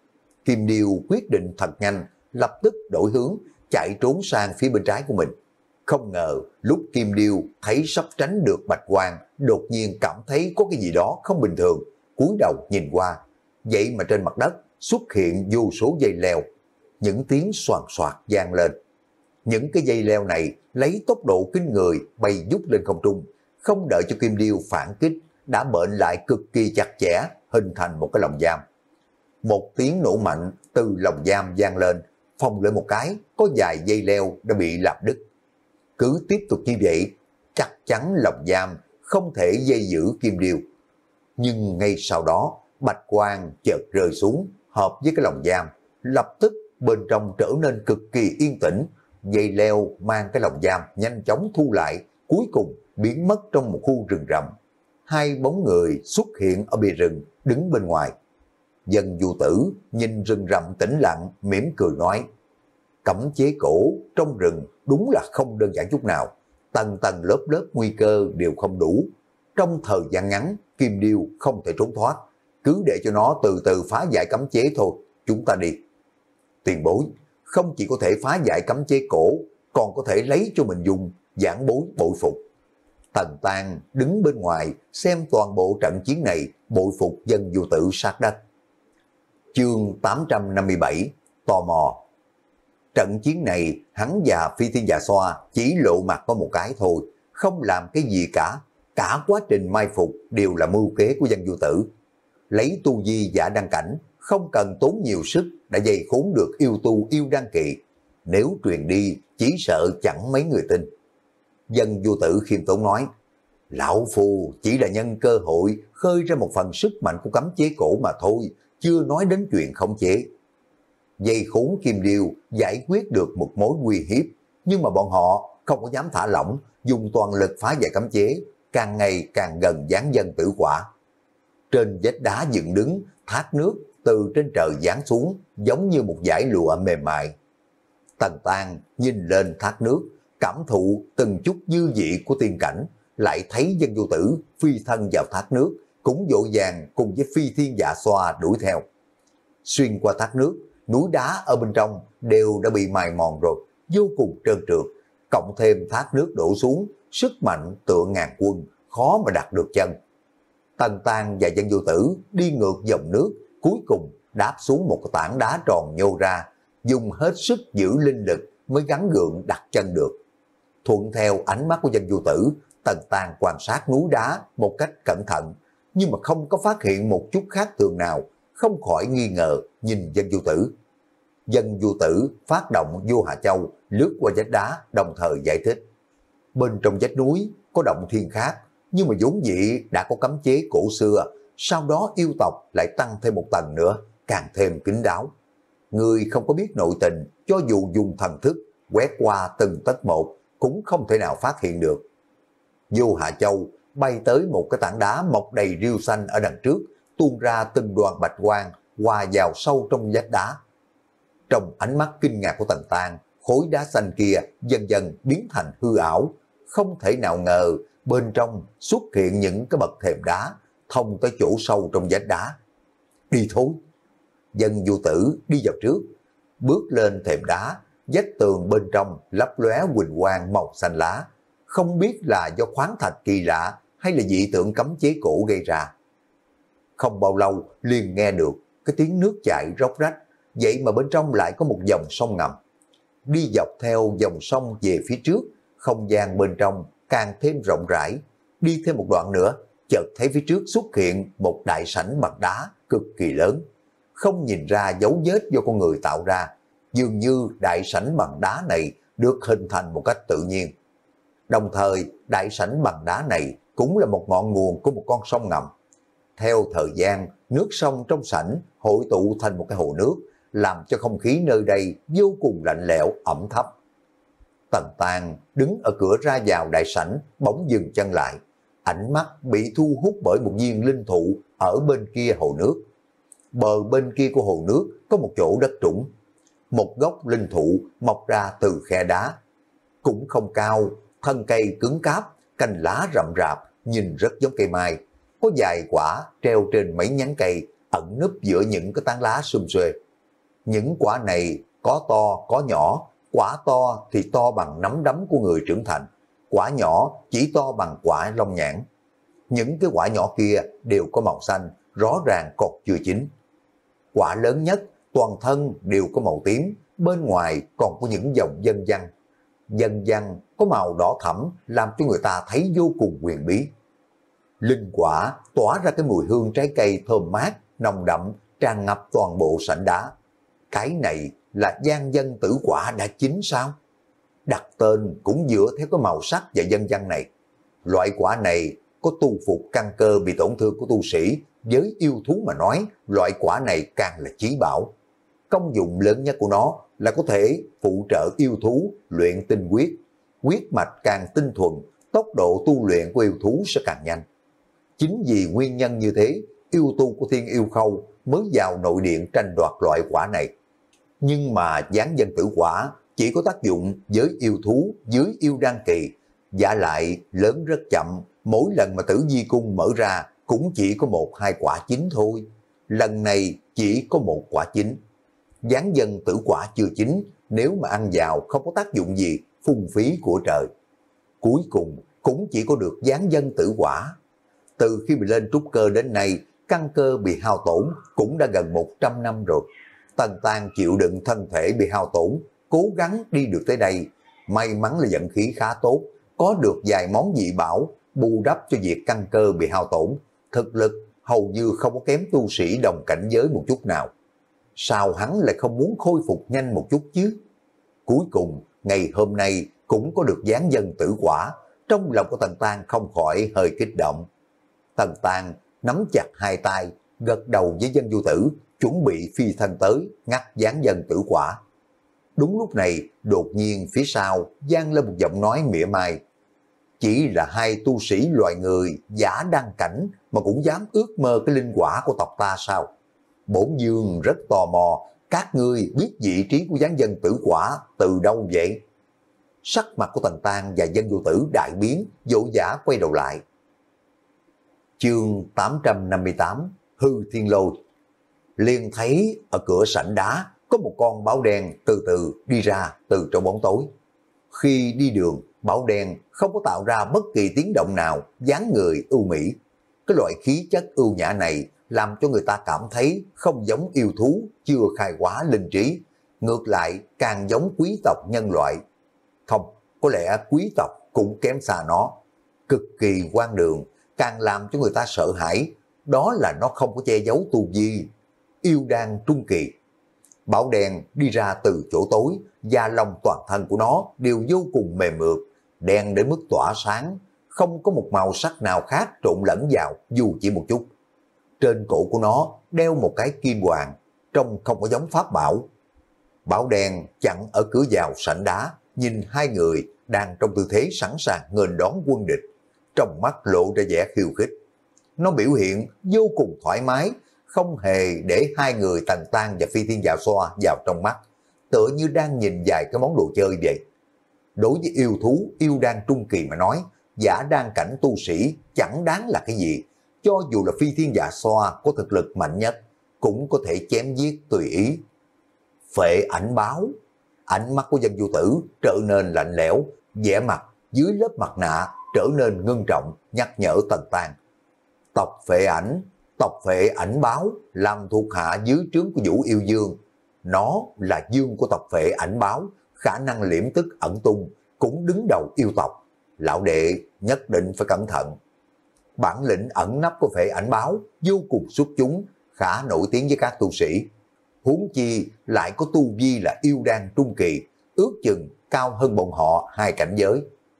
Kim Điêu quyết định thật nhanh, lập tức đổi hướng, chạy trốn sang phía bên trái của mình. Không ngờ, lúc Kim Điêu thấy sắp tránh được bạch quang, đột nhiên cảm thấy có cái gì đó không bình thường, cúi đầu nhìn qua. Vậy mà trên mặt đất xuất hiện vô số dây leo, những tiếng xoàn xoạt vang lên. Những cái dây leo này lấy tốc độ kinh người bay vút lên không trung, không đợi cho Kim Điêu phản kích, đã bệnh lại cực kỳ chặt chẽ, hình thành một cái lồng giam. Một tiếng nổ mạnh từ lồng giam vang lên, phồng lên một cái, có vài dây leo đã bị lạp đứt. Cứ tiếp tục như vậy, chắc chắn lồng giam không thể dây giữ Kim Điêu. Nhưng ngay sau đó, bạch quang chợt rơi xuống, hợp với cái lồng giam, lập tức bên trong trở nên cực kỳ yên tĩnh. Dây leo mang cái lồng giam nhanh chóng thu lại, cuối cùng biến mất trong một khu rừng rậm. Hai bóng người xuất hiện ở bìa rừng, đứng bên ngoài. Dân Du Tử nhìn rừng rậm tĩnh lặng, mỉm cười nói, cấm chế cổ trong rừng đúng là không đơn giản chút nào, tầng tầng lớp lớp nguy cơ đều không đủ. Trong thời gian ngắn, Kim Điêu không thể trốn thoát, cứ để cho nó từ từ phá giải cấm chế thôi, chúng ta đi. Tiền bối, không chỉ có thể phá giải cấm chế cổ, còn có thể lấy cho mình dùng, giảng bối bội phục. Tần Tang đứng bên ngoài xem toàn bộ trận chiến này, bội phục Dân Du Tử sát đất. Chương tám trăm năm mươi bảy, tò mò. Trận chiến này, hắn và Phi Thiên Dạ Xoa chỉ lộ mặt có một cái thôi, không làm cái gì cả. Cả quá trình mai phục đều là mưu kế của Dân Du Tử. Lấy tu vi giả đăng cảnh, không cần tốn nhiều sức đã dày khốn được yêu tu yêu đăng kỳ. Nếu truyền đi, chỉ sợ chẳng mấy người tin. Dân Du Tử khiêm tốn nói, lão phu chỉ là nhân cơ hội khơi ra một phần sức mạnh của cấm chế cổ mà thôi, chưa nói đến chuyện khống chế. Dây khốn Kim Điêu giải quyết được một mối nguy hiếp, nhưng mà bọn họ không có dám thả lỏng, dùng toàn lực phá giải cấm chế, càng ngày càng gần giáng Dân Tử quả. Trên vách đá dựng đứng, thác nước từ trên trời giáng xuống, giống như một dải lụa mềm mại. Tần Tang nhìn lên thác nước, cảm thụ từng chút dư vị của tiên cảnh, lại thấy Dân Du Tử phi thân vào thác nước, cũng vội vàng cùng với Phi Thiên Dạ Xoa đuổi theo. Xuyên qua thác nước, núi đá ở bên trong đều đã bị mài mòn rồi, vô cùng trơn trượt, cộng thêm thác nước đổ xuống, sức mạnh tựa ngàn quân, khó mà đặt được chân. Tần Tang và Dân Du Tử đi ngược dòng nước, cuối cùng đáp xuống một cái tảng đá tròn nhô ra, dùng hết sức giữ linh lực mới gắn gượng đặt chân được. Thuận theo ánh mắt của Dân Du Tử, Tần Tang quan sát núi đá một cách cẩn thận, nhưng mà không có phát hiện một chút khác thường nào, không khỏi nghi ngờ nhìn Dân Du Tử. Dân Du Tử phát động Vô Hà Châu, lướt qua vách đá, đồng thời giải thích. Bên trong vách núi có động thiên khác, nhưng mà vốn dĩ đã có cấm chế cổ xưa, sau đó yêu tộc lại tăng thêm một tầng nữa, càng thêm kín đáo. Người không có biết nội tình, cho dù dùng thần thức quét qua từng tấc một, cũng không thể nào phát hiện được. Vô Hạ Châu bay tới một cái tảng đá mọc đầy rêu xanh ở đằng trước, tuôn ra từng đoàn bạch quang, hòa vào sâu trong vách đá. Trong ánh mắt kinh ngạc của Tần Tang, khối đá xanh kia dần dần biến thành hư ảo, không thể nào ngờ bên trong xuất hiện những cái bậc thềm đá, thông tới chỗ sâu trong vách đá. Đi thôi. Dân Du Tử đi vào trước, bước lên thềm đá, vách tường bên trong lấp lóe huỳnh quang màu xanh lá, không biết là do khoáng thạch kỳ lạ hay là dị tượng cấm chế cổ gây ra. Không bao lâu liền nghe được cái tiếng nước chảy róc rách, vậy mà bên trong lại có một dòng sông ngầm. Đi dọc theo dòng sông về phía trước, không gian bên trong càng thêm rộng rãi. Đi thêm một đoạn nữa, chợt thấy phía trước xuất hiện một đại sảnh bằng đá cực kỳ lớn, không nhìn ra dấu vết do con người tạo ra. Dường như đại sảnh bằng đá này được hình thành một cách tự nhiên. Đồng thời, đại sảnh bằng đá này cũng là một ngọn nguồn của một con sông ngầm. Theo thời gian, nước sông trong sảnh hội tụ thành một cái hồ nước, làm cho không khí nơi đây vô cùng lạnh lẽo, ẩm thấp. Tần Tang đứng ở cửa ra vào đại sảnh, bỗng dừng chân lại. Ánh mắt bị thu hút bởi một viên linh thụ ở bên kia hồ nước. Bờ bên kia của hồ nước có một chỗ đất trũng. Một gốc linh thụ mọc ra từ khe đá. Cũng không cao, thân cây cứng cáp, cành lá rậm rạp, nhìn rất giống cây mai. Có vài quả treo trên mấy nhánh cây, ẩn núp giữa những cái tán lá xum xuê. Những quả này có to, có nhỏ. Quả to thì to bằng nắm đấm của người trưởng thành. Quả nhỏ chỉ to bằng quả long nhãn. Những cái quả nhỏ kia đều có màu xanh, rõ ràng còn chưa chín. Quả lớn nhất, toàn thân đều có màu tím, bên ngoài còn có những dòng vân vân. Vân vân có màu đỏ thẫm, làm cho người ta thấy vô cùng huyền bí. Linh quả tỏa ra cái mùi hương trái cây thơm mát, nồng đậm, tràn ngập toàn bộ sảnh đá. Cái này là Giang Dân Tử quả đã chín sao? Đặt tên cũng dựa theo cái màu sắc và vân vân này. Loại quả này có tu phục căn cơ bị tổn thương của tu sĩ, với yêu thú mà nói, loại quả này càng là chí bảo. Công dụng lớn nhất của nó là có thể phụ trợ yêu thú luyện tinh huyết. Huyết mạch càng tinh thuần, tốc độ tu luyện của yêu thú sẽ càng nhanh. Chính vì nguyên nhân như thế, yêu tu của Thiên Yêu Khâu mới vào nội điện tranh đoạt loại quả này. Nhưng mà giáng dân tử quả chỉ có tác dụng với yêu thú dưới yêu đan kỳ, giả lại lớn rất chậm, mỗi lần mà tử vi cung mở ra cũng chỉ có một hai quả chín thôi. Lần này chỉ có một quả chín. Giáng dân tử quả chưa chín, nếu mà ăn vào không có tác dụng gì, phung phí của trời. Cuối cùng cũng chỉ có được giáng dân tử quả. Từ khi bị lên trúc cơ đến nay, căn cơ bị hao tổn cũng đã gần một trăm năm rồi. Tần Tang chịu đựng thân thể bị hao tổn, cố gắng đi được tới đây. May mắn là vận khí khá tốt, có được vài món dị bảo, bù đắp cho việc căn cơ bị hao tổn. Thực lực hầu như không có kém tu sĩ đồng cảnh giới một chút nào. Sao hắn lại không muốn khôi phục nhanh một chút chứ? Cuối cùng, ngày hôm nay cũng có được giáng dân tử quả, trong lòng của Tần Tang không khỏi hơi kích động. Tần Tang nắm chặt hai tay, gật đầu với Dân Vô Tử, chuẩn bị phi thân tới, ngắt giáng dân tử quả. Đúng lúc này, đột nhiên phía sau vang lên một giọng nói mỉa mai. Chỉ là hai tu sĩ loài người giả đăng cảnh mà cũng dám ước mơ cái linh quả của tộc ta sao? Bổn vương rất tò mò, các ngươi biết vị trí của giáng dân tử quả từ đâu vậy? Sắc mặt của Tần Tang và Dân Vô Tử đại biến, vội vã quay đầu lại. Chương tám trăm năm mươi tám, Hư Thiên Lôi. Liền thấy ở cửa sảnh đá có một con báo đen từ từ đi ra từ trong bóng tối. Khi đi đường, báo đen không có tạo ra bất kỳ tiếng động nào, dáng người ưu mỹ. Cái loại khí chất ưu nhã này làm cho người ta cảm thấy không giống yêu thú chưa khai hóa linh trí, ngược lại càng giống quý tộc nhân loại. Không, có lẽ quý tộc cũng kém xa nó. Cực kỳ hoang đường, càng làm cho người ta sợ hãi, đó là nó không có che giấu tu vi. Yêu đan trung kỳ. Bảo đen đi ra từ chỗ tối, da lông toàn thân của nó đều vô cùng mềm mượt, đen đến mức tỏa sáng, không có một màu sắc nào khác trộn lẫn vào dù chỉ một chút. Trên cổ của nó đeo một cái kim hoàng, trông không có giống pháp bảo. Bảo đen chặn ở cửa vào sảnh đá, nhìn hai người đang trong tư thế sẵn sàng nghênh đón quân địch, trong mắt lộ ra vẻ khiêu khích. Nó biểu hiện vô cùng thoải mái, không hề để hai người Tần Tang và Phi Thiên Dạ Xoa vào trong mắt, tựa như đang nhìn vài cái món đồ chơi vậy. Đối với yêu thú, yêu đan trung kỳ mà nói, giả đan cảnh tu sĩ chẳng đáng là cái gì. Cho dù là Phi Thiên Dạ Xoa có thực lực mạnh nhất, cũng có thể chém giết tùy ý. Phệ ảnh báo. Ánh mắt của Dân Vô Tử trở nên lạnh lẽo, vẻ mặt dưới lớp mặt nạ trở nên ngưng trọng, nhắc nhở Tần Tang. Tộc phệ ảnh, tộc phệ ảnh báo làm thuộc hạ dưới trướng của Vũ Yêu Dương. Nó là dương của tộc phệ ảnh báo, khả năng liễm tức ẩn tung, cũng đứng đầu yêu tộc. Lão đệ nhất định phải cẩn thận. Bản lĩnh ẩn nấp của phệ ảnh báo vô cùng xuất chúng, khá nổi tiếng với các tu sĩ. Huống chi lại có tu vi là yêu đan trung kỳ, ước chừng cao hơn bọn họ hai cảnh giới.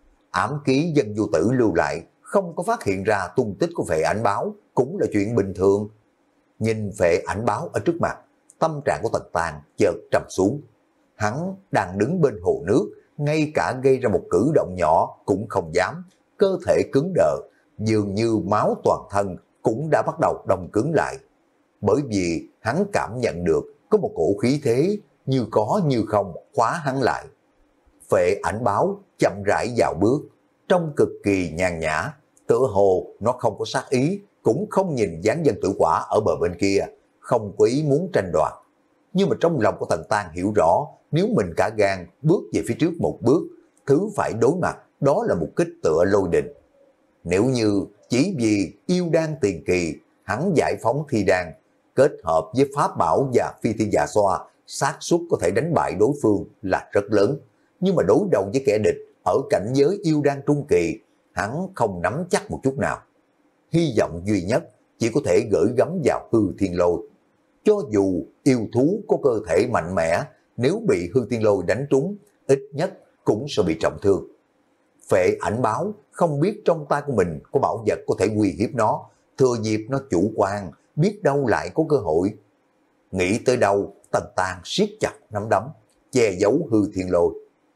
Ám ký Dân Vô Tử lưu lại, không có phát hiện ra tung tích của phệ ảnh báo cũng là chuyện bình thường. Nhìn phệ ảnh báo ở trước mặt, tâm trạng của Tần Tang chợt trầm xuống. Hắn đang đứng bên hồ nước, ngay cả gây ra một cử động nhỏ cũng không dám, cơ thể cứng đờ, dường như máu toàn thân cũng đã bắt đầu đông cứng lại. Bởi vì hắn cảm nhận được có một cổ khí thế như có như không khóa hắn lại. Phệ ảnh báo chậm rãi vào bước, trông cực kỳ nhàn nhã, tựa hồ nó không có sát ý, cũng không nhìn dáng dân tử quả ở bờ bên kia, không có ý muốn tranh đoạt. Nhưng mà trong lòng của Tần Tang hiểu rõ, nếu mình cả gan bước về phía trước một bước, thứ phải đối mặt đó là một kích tựa lôi đình. Nếu như chỉ vì yêu đan tiền kỳ, hắn giải phóng thi đan, kết hợp với pháp bảo và Phi Thiên Dạ Xoa, xác suất có thể đánh bại đối phương là rất lớn. Nhưng mà đối đầu với kẻ địch ở cảnh giới yêu đan trung kỳ, hắn không nắm chắc một chút nào. Hy vọng duy nhất chỉ có thể gửi gắm vào Hư Thiên Lôi. Cho dù yêu thú có cơ thể mạnh mẽ, nếu bị Hư Thiên Lôi đánh trúng, ít nhất cũng sẽ bị trọng thương. Phệ ảnh báo không biết trong tay của mình có bảo vật có thể uy hiếp nó, thừa dịp nó chủ quan, biết đâu lại có cơ hội. Nghĩ tới đâu, Tần Tang siết chặt nắm đấm, che giấu Hư Thiên Lôi.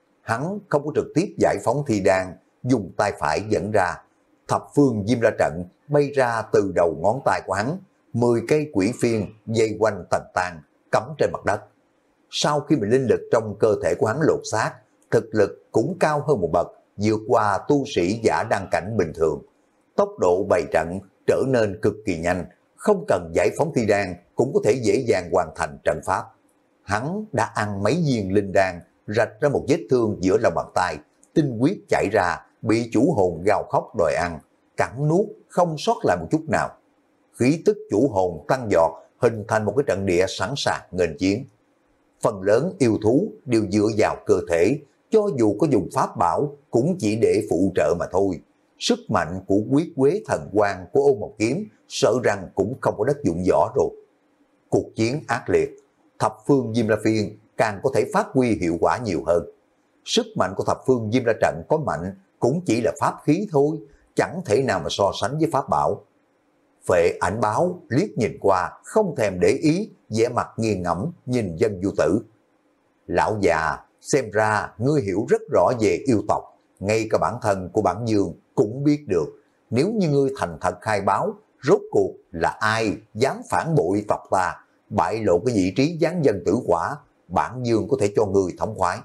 Hắn không có trực tiếp giải phóng thi đan, dùng tay phải dẫn ra, thập phương diêm la trận bay ra từ đầu ngón tay của hắn, mười cây quỷ phiên dây quanh Tần Tang cắm trên mặt đất. Sau khi bị linh lực trong cơ thể của hắn lột xác, thực lực cũng cao hơn một bậc, vượt qua tu sĩ giả đăng cảnh bình thường. Tốc độ bày trận trở nên cực kỳ nhanh, không cần giải phóng thi đan cũng có thể dễ dàng hoàn thành trận pháp. Hắn đã ăn mấy viên linh đan, rạch ra một vết thương giữa lòng bàn tay, tinh huyết chảy ra, bị chủ hồn gào khóc đòi ăn, cắn nuốt không sót lại một chút nào. Khí tức chủ hồn tăng giọt, hình thành một cái trận địa sẵn sàng nghênh chiến. Phần lớn yêu thú đều dựa vào cơ thể, cho dù có dùng pháp bảo cũng chỉ để phụ trợ mà thôi. Sức mạnh của quyết quế thần quang của Ô Mộc Kiếm sợ rằng cũng không có đất dụng võ rồi. Cuộc chiến ác liệt, thập phương Diêm La Phiên càng có thể phát huy hiệu quả nhiều hơn. Sức mạnh của thập phương Diêm La Trận có mạnh cũng chỉ là pháp khí thôi, chẳng thể nào mà so sánh với pháp bảo. Phệ Ảnh Báo liếc nhìn qua, không thèm để ý, vẻ mặt nghiêng ngẫm nhìn Dân Du Tử. Lão già, xem ra ngươi hiểu rất rõ về yêu tộc, ngay cả bản thân của bản Dương cũng biết được. Nếu như ngươi thành thật khai báo, rốt cuộc là ai dám phản bội tộc ta, bại lộ cái vị trí giáng dân tử quả, bản Dương có thể cho ngươi thống khoái.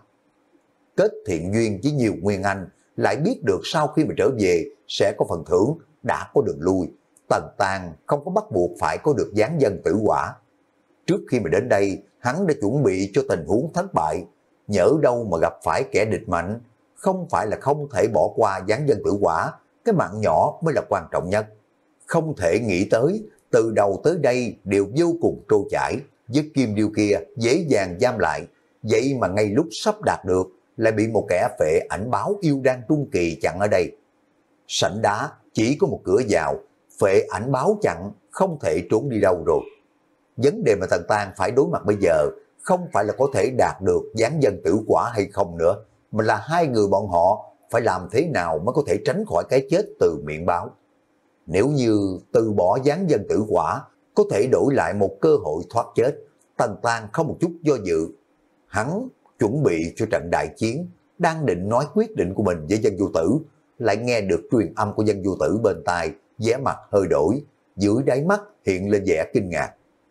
Kết thiện duyên với nhiều nguyên anh, lại biết được sau khi mà trở về sẽ có phần thưởng, đã có đường lui. Tần Tang không có bắt buộc phải có được giáng dân tử quả. Trước khi mà đến đây, hắn đã chuẩn bị cho tình huống thất bại. Nhỡ đâu mà gặp phải kẻ địch mạnh, không phải là không thể bỏ qua giáng dân tử quả, cái mạng nhỏ mới là quan trọng nhất. Không thể nghĩ tới, từ đầu tới đây đều vô cùng trôi chảy, với kim điêu kia dễ dàng giam lại. Vậy mà ngay lúc sắp đạt được, lại bị một kẻ Phệ Ảnh Báo yêu đan trung kỳ chặn ở đây. Sảnh đá chỉ có một cửa vào, Phệ Ảnh Báo chặn, không thể trốn đi đâu rồi. Vấn đề mà Tần Tang phải đối mặt bây giờ không phải là có thể đạt được giáng dân tử quả hay không nữa, mà là hai người bọn họ phải làm thế nào mới có thể tránh khỏi cái chết từ miệng báo. Nếu như từ bỏ giáng dân tử quả có thể đổi lại một cơ hội thoát chết, Tần Tang không một chút do dự. Hắn chuẩn bị cho trận đại chiến, đang định nói quyết định của mình với Dân Du Tử, lại nghe được truyền âm của Dân Du Tử bên tai, vẻ mặt hơi đổi, dưới đáy mắt hiện lên vẻ kinh ngạc.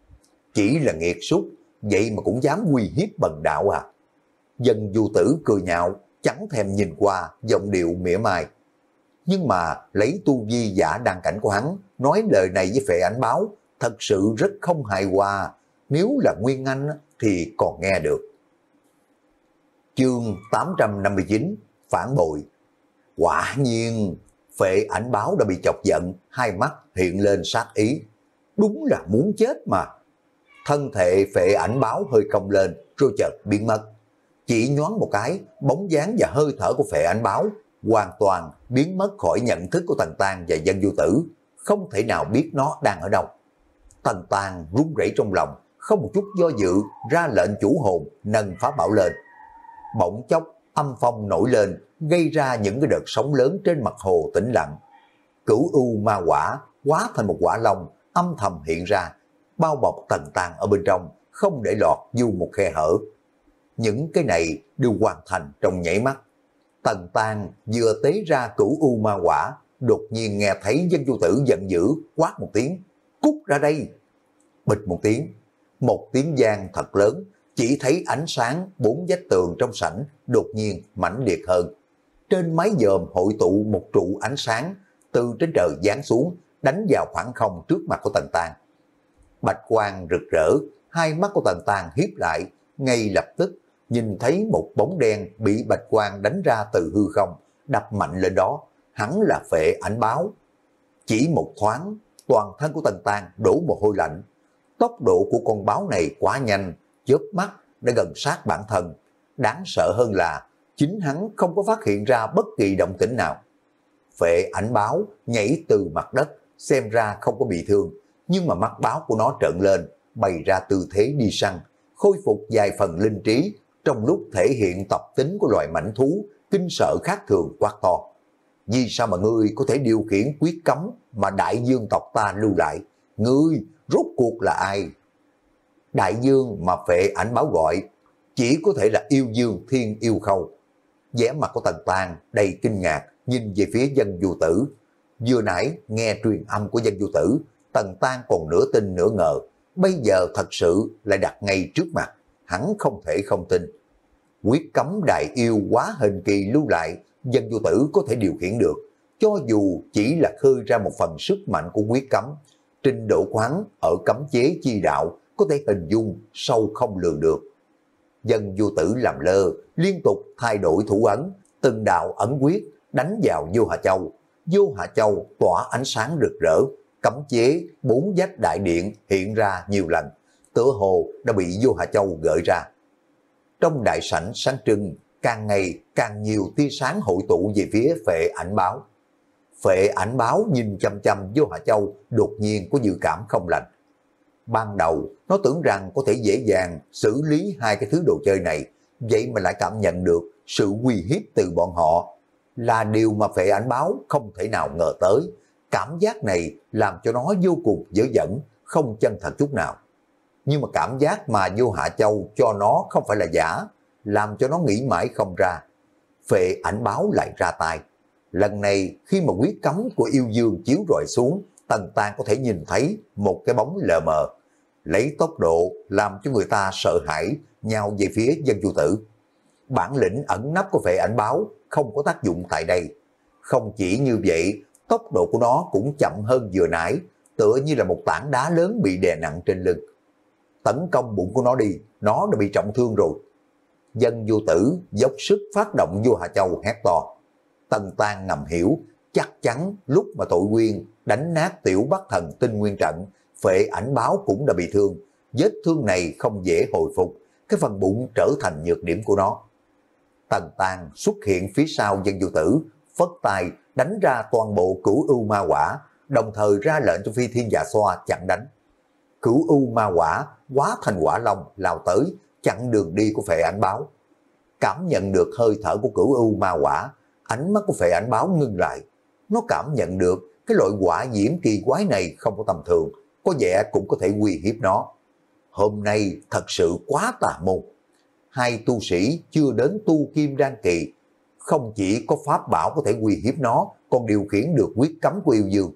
Chỉ là nghiệt súc, vậy mà cũng dám uy hiếp bần đạo à? Dân Du Tử cười nhạo, chẳng thèm nhìn qua, giọng điệu mỉa mai. Nhưng mà lấy tu vi giả đăng cảnh của hắn, nói lời này với Phệ Ảnh Báo, thật sự rất không hài hòa. Nếu là Nguyên Anh thì còn nghe được. Chương tám trăm năm mươi chín, phản bội. Quả nhiên, Phệ Ảnh Báo đã bị chọc giận, hai mắt hiện lên sát ý. Đúng là muốn chết mà. Thân thể Phệ Ảnh Báo hơi cong lên, rồi chợt biến mất. Chỉ nhoáng một cái, bóng dáng và hơi thở của Phệ Ảnh Báo hoàn toàn biến mất khỏi nhận thức của Tần Tang và Dân Du Tử, không thể nào biết nó đang ở đâu. Tần Tang run rẩy trong lòng, không một chút do dự, ra lệnh chủ hồn nâng pháp bảo lên. Bỗng chốc âm phong nổi lên, gây ra những cái đợt sóng lớn trên mặt hồ tĩnh lặng. Cửu u ma quả hóa thành một quả long âm thầm hiện ra, bao bọc Tần Tang ở bên trong, không để lọt dù một khe hở. Những cái này đều hoàn thành trong nhảy mắt. Tần Tang vừa tế ra cửu u ma quả, đột nhiên nghe thấy Dân Du Tử giận dữ quát một tiếng, cút ra đây. Bịch một tiếng, một tiếng vang thật lớn, chỉ thấy ánh sáng bốn vách tường trong sảnh đột nhiên mãnh liệt hơn. Trên mái dòm hội tụ một trụ ánh sáng từ trên trời giáng xuống, đánh vào khoảng không trước mặt của Tần Tang. Bạch quang rực rỡ, hai mắt của Tần Tang hiếp lại, ngay lập tức nhìn thấy một bóng đen bị bạch quang đánh ra từ hư không, đập mạnh lên đó, hắn là Phệ Ảnh Báo. Chỉ một thoáng, toàn thân của Tần Tang đổ mồ hôi lạnh. Tốc độ của con báo này quá nhanh, chớp mắt đã gần sát bản thân. Đáng sợ hơn là chính hắn không có phát hiện ra bất kỳ động tĩnh nào. Phệ Ảnh Báo nhảy từ mặt đất, xem ra không có bị thương, nhưng mà mắt báo của nó trợn lên, bày ra tư thế đi săn, khôi phục vài phần linh trí, trong lúc thể hiện tập tính của loài mãnh thú, kinh sợ khác thường quát to. Vì sao mà ngươi có thể điều khiển quyết cấm mà đại dương tộc ta lưu lại? Ngươi rốt cuộc là ai? Đại dương mà Phệ Ảnh Báo gọi chỉ có thể là yêu dương Thiên Yêu Khâu. Vẻ mặt của Tần Tang đầy kinh ngạc, nhìn về phía Dân Du Tử. Vừa nãy nghe truyền âm của Dân Du Tử, Tần Tan còn nửa tin nửa ngờ, bây giờ thật sự lại đặt ngay trước mặt, hắn không thể không tin. Quyết cấm đại yêu quá hình kỳ lưu lại, dân vô tử có thể điều khiển được, cho dù chỉ là khơi ra một phần sức mạnh của quyết cấm, trình độ quán ở cấm chế chi đạo có thể hình dung sâu không lường được. Dân vô tử làm lơ, liên tục thay đổi thủ ấn, từng đạo ấn quyết đánh vào Vô Hà Châu. Vô Hà Châu tỏa ánh sáng rực rỡ, cấm chế bốn vách đại điện hiện ra nhiều lần, tựa hồ đã bị Vô Hà Châu gợi ra. Trong đại sảnh sáng trưng, càng ngày càng nhiều tia sáng hội tụ về phía Phệ Ảnh Báo. Phệ Ảnh Báo nhìn chăm chăm Vô Hà Châu, đột nhiên có dự cảm không lành. Ban đầu nó tưởng rằng có thể dễ dàng xử lý hai cái thứ đồ chơi này, vậy mà lại cảm nhận được sự uy hiếp từ bọn họ, là điều mà Phệ Ảnh Báo không thể nào ngờ tới. Cảm giác này làm cho nó vô cùng dở dẫn, không chân thật chút nào. Nhưng mà cảm giác mà Vô Hạ Châu cho nó không phải là giả, làm cho nó nghĩ mãi không ra. Phệ Ảnh Báo lại ra tay. Lần này khi mà quyết cấm của yêu dương chiếu rọi xuống, Tần Tan có thể nhìn thấy một cái bóng lờ mờ, lấy tốc độ làm cho người ta sợ hãi, nhào về phía Dân Vô Tử. Bản lĩnh ẩn nấp của Phệ Ảnh Báo không có tác dụng tại đây. Không chỉ như vậy, tốc độ của nó cũng chậm hơn vừa nãy, tựa như là một tảng đá lớn bị đè nặng trên lưng. Tấn công bụng của nó đi, nó đã bị trọng thương rồi. Dân Vô Tử dốc sức phát động Vô Hà Châu hét to. Tần Tan ngầm hiểu, chắc chắn lúc mà Tội Quyên đánh nát Tiểu Bắc Thần Tinh Nguyên Trận, Phệ Ảnh Báo cũng đã bị thương. Vết thương này không dễ hồi phục, cái phần bụng trở thành nhược điểm của nó. Tần Tan xuất hiện phía sau Dân Vô Tử, phất tay đánh ra toàn bộ Cửu Ưu Ma Quả, đồng thời ra lệnh cho Phi Thiên Dạ Xoa chặn đánh. Cửu Ưu Ma Quả hóa thành quả long lao tới, chặn đường đi của Phệ Ảnh Báo. Cảm nhận được hơi thở của Cửu Ưu Ma Quả, ánh mắt của Phệ Ảnh Báo ngưng lại. Nó cảm nhận được cái loại quả diễm kỳ quái này không có tầm thường, có vẻ cũng có thể uy hiếp nó. Hôm nay thật sự quá tà môn. Hai tu sĩ chưa đến tu kim đan kỳ, không chỉ có pháp bảo có thể uy hiếp nó, còn điều khiển được quyết cấm của yêu dương.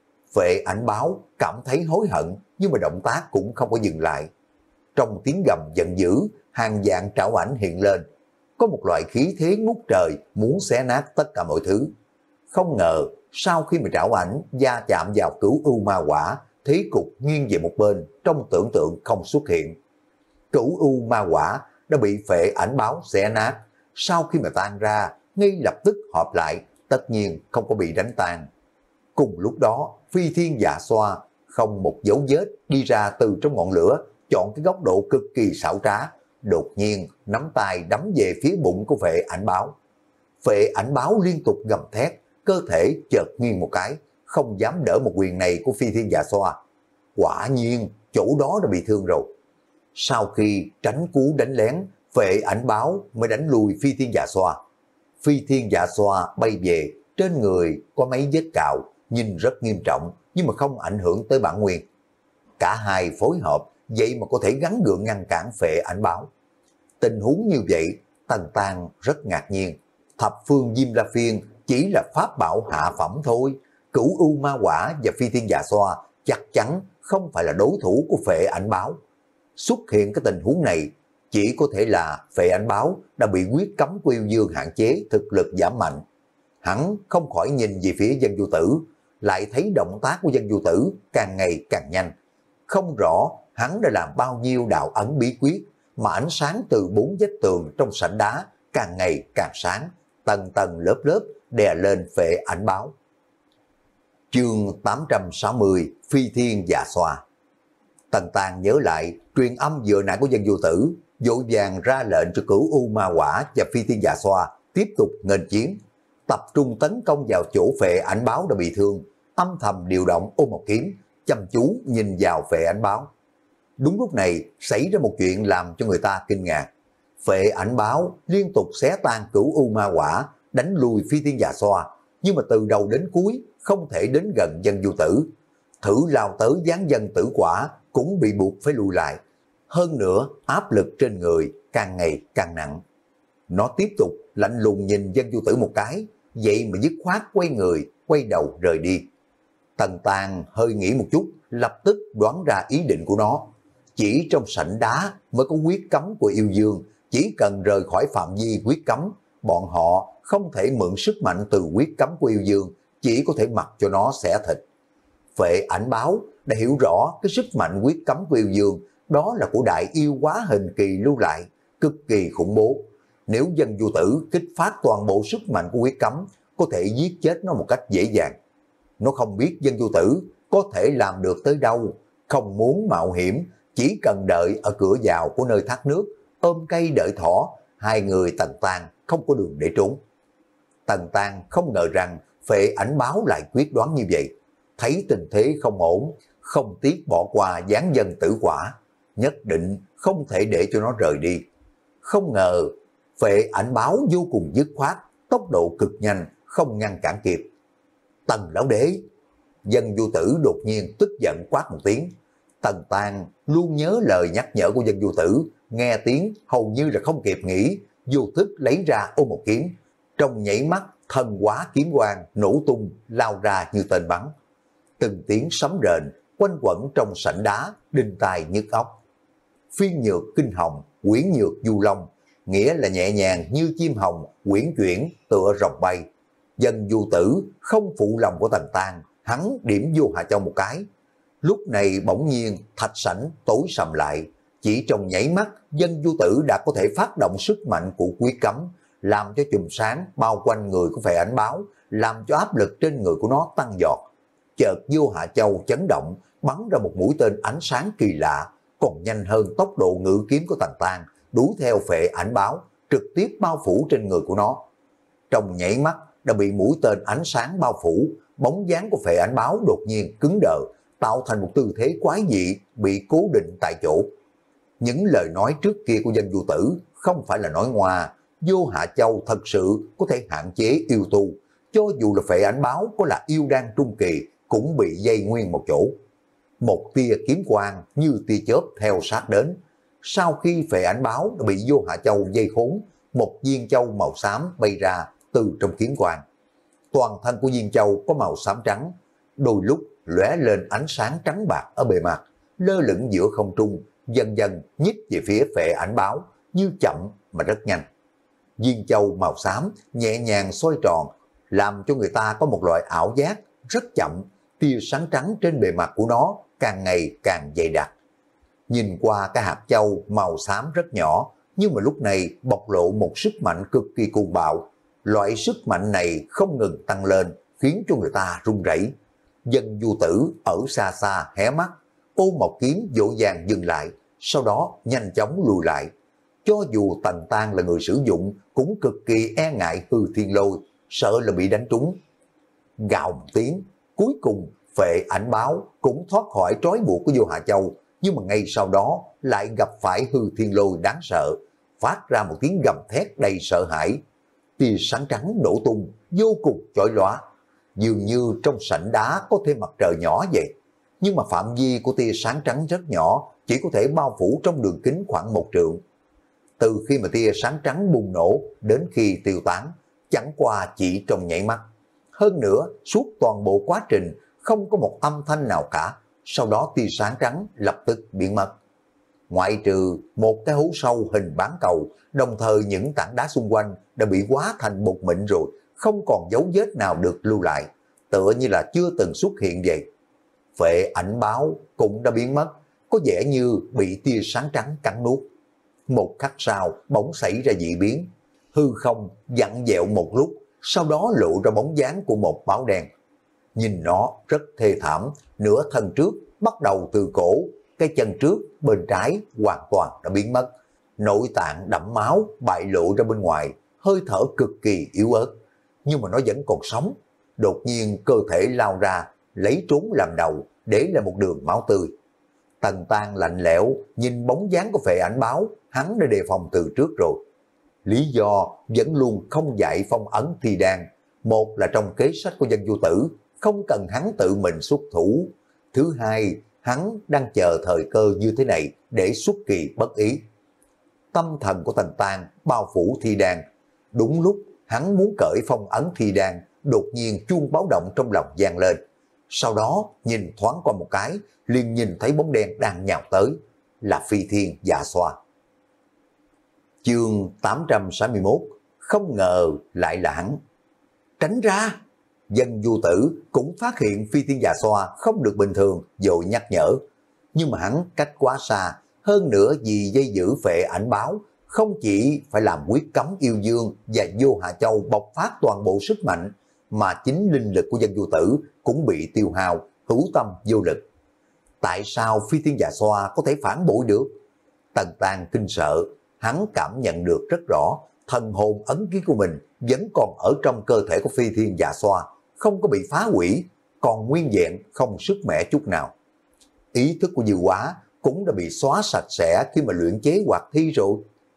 Phệ Ảnh Báo cảm thấy hối hận, nhưng mà động tác cũng không có dừng lại. Trong tiếng gầm giận dữ, hàng vạn trảo ảnh hiện lên, có một loại khí thế ngút trời muốn xé nát tất cả mọi thứ. Không ngờ sau khi mà trảo ảnh va chạm vào Cửu Ưu Ma Quả, thế cục nghiêng về một bên, trong tưởng tượng không xuất hiện. Cửu Ưu Ma Quả đã bị Phệ Ảnh Báo xé nát, sau khi mà tan ra, ngay lập tức họp lại, tất nhiên không có bị đánh tan. Cùng lúc đó, Phi Thiên Dạ Xoa không một dấu vết đi ra từ trong ngọn lửa, chọn cái góc độ cực kỳ xảo trá, đột nhiên nắm tay đấm về phía bụng của Phệ Ảnh Báo. Phệ Ảnh Báo liên tục gầm thét, cơ thể chợt nghiêng một cái, không dám đỡ một quyền này của Phi Thiên Dạ Xoa. Quả nhiên chỗ đó đã bị thương rồi. Sau khi tránh cú đánh lén, Phệ Ảnh Báo mới đánh lùi Phi Thiên Dạ Xoa. Phi Thiên Dạ Xoa bay về, trên người có mấy vết cào, nhìn rất nghiêm trọng, nhưng mà không ảnh hưởng tới bản nguyên. Cả hai phối hợp, vậy mà có thể gắn gượng ngăn cản Phệ Ảnh Báo. Tình huống như vậy, Tần Tan rất ngạc nhiên. Thập phương Diêm La Phiên chỉ là pháp bảo hạ phẩm thôi. Cửu Ưu Ma Quả và Phi Thiên Dạ Xoa chắc chắn không phải là đối thủ của Phệ Ảnh Báo. Xuất hiện cái tình huống này, chỉ có thể là Phệ Ảnh Báo đã bị quyết cấm của yêu dương hạn chế, thực lực giảm mạnh. Hắn không khỏi nhìn về phía Dân Vô Tử, lại thấy động tác của Dân Vô Tử càng ngày càng nhanh. Không rõ hắn đã làm bao nhiêu đạo ấn bí quyết, mà ánh sáng từ bốn vách tường trong sảnh đá càng ngày càng sáng, tầng tầng lớp lớp đè lên Phệ Ảnh Báo. Chương tám trăm sáu mươi, Phi Thiên Dạ Xoa. Tần Tan nhớ lại truyền âm vừa nãy của Dân Vô Tử, vội vàng ra lệnh cho Cửu U Ma Quả và Phi Thiên Dạ Xoa tiếp tục nghênh chiến, tập trung tấn công vào chỗ Phệ Ảnh Báo đã bị thương, âm thầm điều động ôm một kiếm, chăm chú nhìn vào Phệ Ảnh Báo. Đúng lúc này xảy ra một chuyện làm cho người ta kinh ngạc. Phệ Ảnh Báo liên tục xé tan Cửu U Ma Quả, đánh lùi Phi Thiên Dạ Xoa, nhưng mà từ đầu đến cuối không thể đến gần Dân Vô Tử. Thử lao tới giáng Dân Tử Quả cũng bị buộc phải lùi lại. Hơn nữa áp lực trên người càng ngày càng nặng. Nó tiếp tục lạnh lùng nhìn Dân Vô Tử một cái, vậy mà dứt khoát quay người, quay đầu rời đi. Tần Tan hơi nghĩ một chút, lập tức đoán ra ý định của nó. Chỉ trong sảnh đá mới có quyết cấm của yêu dương, chỉ cần rời khỏi phạm vi quyết cấm, bọn họ không thể mượn sức mạnh từ quyết cấm của yêu dương, chỉ có thể mặc cho nó xẻ thịt. Phệ ảnh báo đã hiểu rõ cái sức mạnh quyết cấm của yêu dương, đó là của đại yêu hóa hình kỳ lưu lại, cực kỳ khủng bố. Nếu dân vô tử kích phát toàn bộ sức mạnh của quyết cấm, có thể giết chết nó một cách dễ dàng. Nó không biết dân vô tử có thể làm được tới đâu, không muốn mạo hiểm, chỉ cần đợi ở cửa vào của nơi thác nước, ôm cây đợi thỏ, hai người Tần Tang không có đường để trốn. Tần Tang không ngờ rằng Phệ ảnh báo lại quyết đoán như vậy, thấy tình thế không ổn, không tiếc bỏ qua gián dân tử quả, nhất định không thể để cho nó rời đi. Không ngờ Phệ ảnh báo vô cùng dứt khoát, tốc độ cực nhanh, không ngăn cản kịp. Tần lão đế! Dân vô tử đột nhiên tức giận quát một tiếng. Tần Tang luôn nhớ lời nhắc nhở của dân vô tử, nghe tiếng hầu như là không kịp nghĩ, vô thức lấy ra ôm một kiếm. Trong nhảy mắt, thần hóa kiếm quang nổ tung, lao ra như tên bắn. Từng tiếng sấm rền quanh quẩn trong sảnh đá, đinh tai nhức óc. Phiên nhược kinh hồng, quyển nhược du long, nghĩa là nhẹ nhàng như chim hồng, quyển chuyển tựa rồng bay. Dân du tử không phụ lòng của Tần Tang, hắn điểm vô Hạ Châu một cái. Lúc này bỗng nhiên thạch sảnh tối sầm lại, chỉ trong nhảy mắt dân du tử đã có thể phát động sức mạnh của quyết cấm, làm cho chùm sáng bao quanh người của Phệ ảnh báo, làm cho áp lực trên người của nó tăng giọt. Chợt vô Hạ Châu chấn động, bắn ra một mũi tên ánh sáng kỳ lạ, còn nhanh hơn tốc độ ngự kiếm của Tần Tang, đuổi theo Phệ ảnh báo, trực tiếp bao phủ trên người của nó. Trong nhảy mắt đã bị mũi tên ánh sáng bao phủ, bóng dáng của Phệ ảnh báo đột nhiên cứng đờ, tạo thành một tư thế quái dị, bị cố định tại chỗ. Những lời nói trước kia của dân du tử không phải là nói ngoa, vô Hạ Châu thật sự có thể hạn chế yêu tu, cho dù là Phệ ảnh báo có là yêu đan trung kỳ cũng bị dây nguyên một chỗ. Một tia kiếm quang như tia chớp theo sát đến. Sau khi Phệ ảnh báo đã bị vô Hạ Châu dây khốn, một viên châu màu xám bay ra từ trong kiếm quang. Toàn thân của viên châu có màu xám trắng, đôi lúc lóe lên ánh sáng trắng bạc ở bề mặt, lơ lửng giữa không trung, dần dần nhích về phía Phệ ảnh báo, như chậm mà rất nhanh. Viên châu màu xám nhẹ nhàng xoay tròn, làm cho người ta có một loại ảo giác rất chậm, tia sáng trắng trên bề mặt của nó càng ngày càng dày đặc. Nhìn qua cái hạt châu màu xám rất nhỏ, nhưng mà lúc này bộc lộ một sức mạnh cực kỳ cuồng bạo. Loại sức mạnh này không ngừng tăng lên, khiến cho người ta run rẩy. Dân du tử ở xa xa hé mắt, ôm một kiếm dỗ dàng dừng lại, sau đó nhanh chóng lùi lại. Cho dù Tần Tang là người sử dụng, cũng cực kỳ e ngại hư thiên lôi, sợ là bị đánh trúng. Gào một tiếng, cuối cùng Phệ ảnh báo cũng thoát khỏi trói buộc của vô Hạ Châu, nhưng mà ngay sau đó lại gặp phải hư thiên lôi đáng sợ, phát ra một tiếng gầm thét đầy sợ hãi. Tia sáng trắng nổ tung, vô cùng chói lóa, dường như trong sảnh đá có thêm mặt trời nhỏ vậy. Nhưng mà phạm vi của tia sáng trắng rất nhỏ, chỉ có thể bao phủ trong đường kính khoảng một trượng. Từ khi mà tia sáng trắng bùng nổ đến khi tiêu tán, chẳng qua chỉ trong nhảy mắt. Hơn nữa, suốt toàn bộ quá trình không có một âm thanh nào cả, sau đó tia sáng trắng lập tức biến mất. Ngoại trừ một cái hố sâu hình bán cầu, đồng thời những tảng đá xung quanh đã bị hóa thành bột mịn rồi, không còn dấu vết nào được lưu lại, tựa như là chưa từng xuất hiện vậy. Phệ ảnh báo cũng đã biến mất, có vẻ như bị tia sáng trắng cắn nuốt. Một khắc sau bỗng xảy ra dị biến, hư không vặn vẹo một lúc, sau đó lộ ra bóng dáng của một báo đen. Nhìn nó rất thê thảm, nửa thân trước bắt đầu từ cổ, cái chân trước bên trái hoàn toàn đã biến mất, nội tạng đẫm máu bại lộ ra bên ngoài, hơi thở cực kỳ yếu ớt, nhưng mà nó vẫn còn sống. Đột nhiên cơ thể lao ra, lấy trốn làm đầu, để lại một đường máu tươi. Tần Tang lạnh lẽo nhìn bóng dáng của Phệ ảnh báo, hắn đã đề phòng từ trước rồi. Lý do vẫn luôn không dạy phong ấn thi đan, một là trong kế sách của dân vô tử, không cần hắn tự mình xuất thủ. Thứ hai, hắn đang chờ thời cơ như thế này để xuất kỳ bất ý. Tâm thần của Tần Tang bao phủ thi đan. Đúng lúc hắn muốn cởi phong ấn thi đan, đột nhiên chuông báo động trong lòng vang lên. sau đó nhìn thoáng qua một cái, liền nhìn thấy bóng đen đang nhào tới, là Phi Thiên Dạ Xoa. Chương tám trăm sáu mươi mốt, không ngờ lại là hắn. Tránh ra! Dân Du Tử cũng phát hiện Phi Thiên Dạ Xoa không được bình thường, vội nhắc nhở. Nhưng mà hắn cách quá xa, hơn nữa vì dây giữ phệ ảnh báo, không chỉ phải làm quyết cấm yêu dương và Vô Hạ Châu bộc phát toàn bộ sức mạnh, mà chính linh lực của Dân Du Tử cũng bị tiêu hao, hữu tâm vô lực. Tại sao Phi Thiên Dạ Xoa có thể phản bội được? Tần Tang kinh sợ, hắn cảm nhận được rất rõ, thần hồn ấn ký của mình vẫn còn ở trong cơ thể của Phi Thiên Dạ Xoa, không có bị phá hủy, còn nguyên vẹn, không sức mẻ chút nào. Ý thức của Dư Quá cũng đã bị xóa sạch sẽ khi mà luyện chế hoạt thi rồi.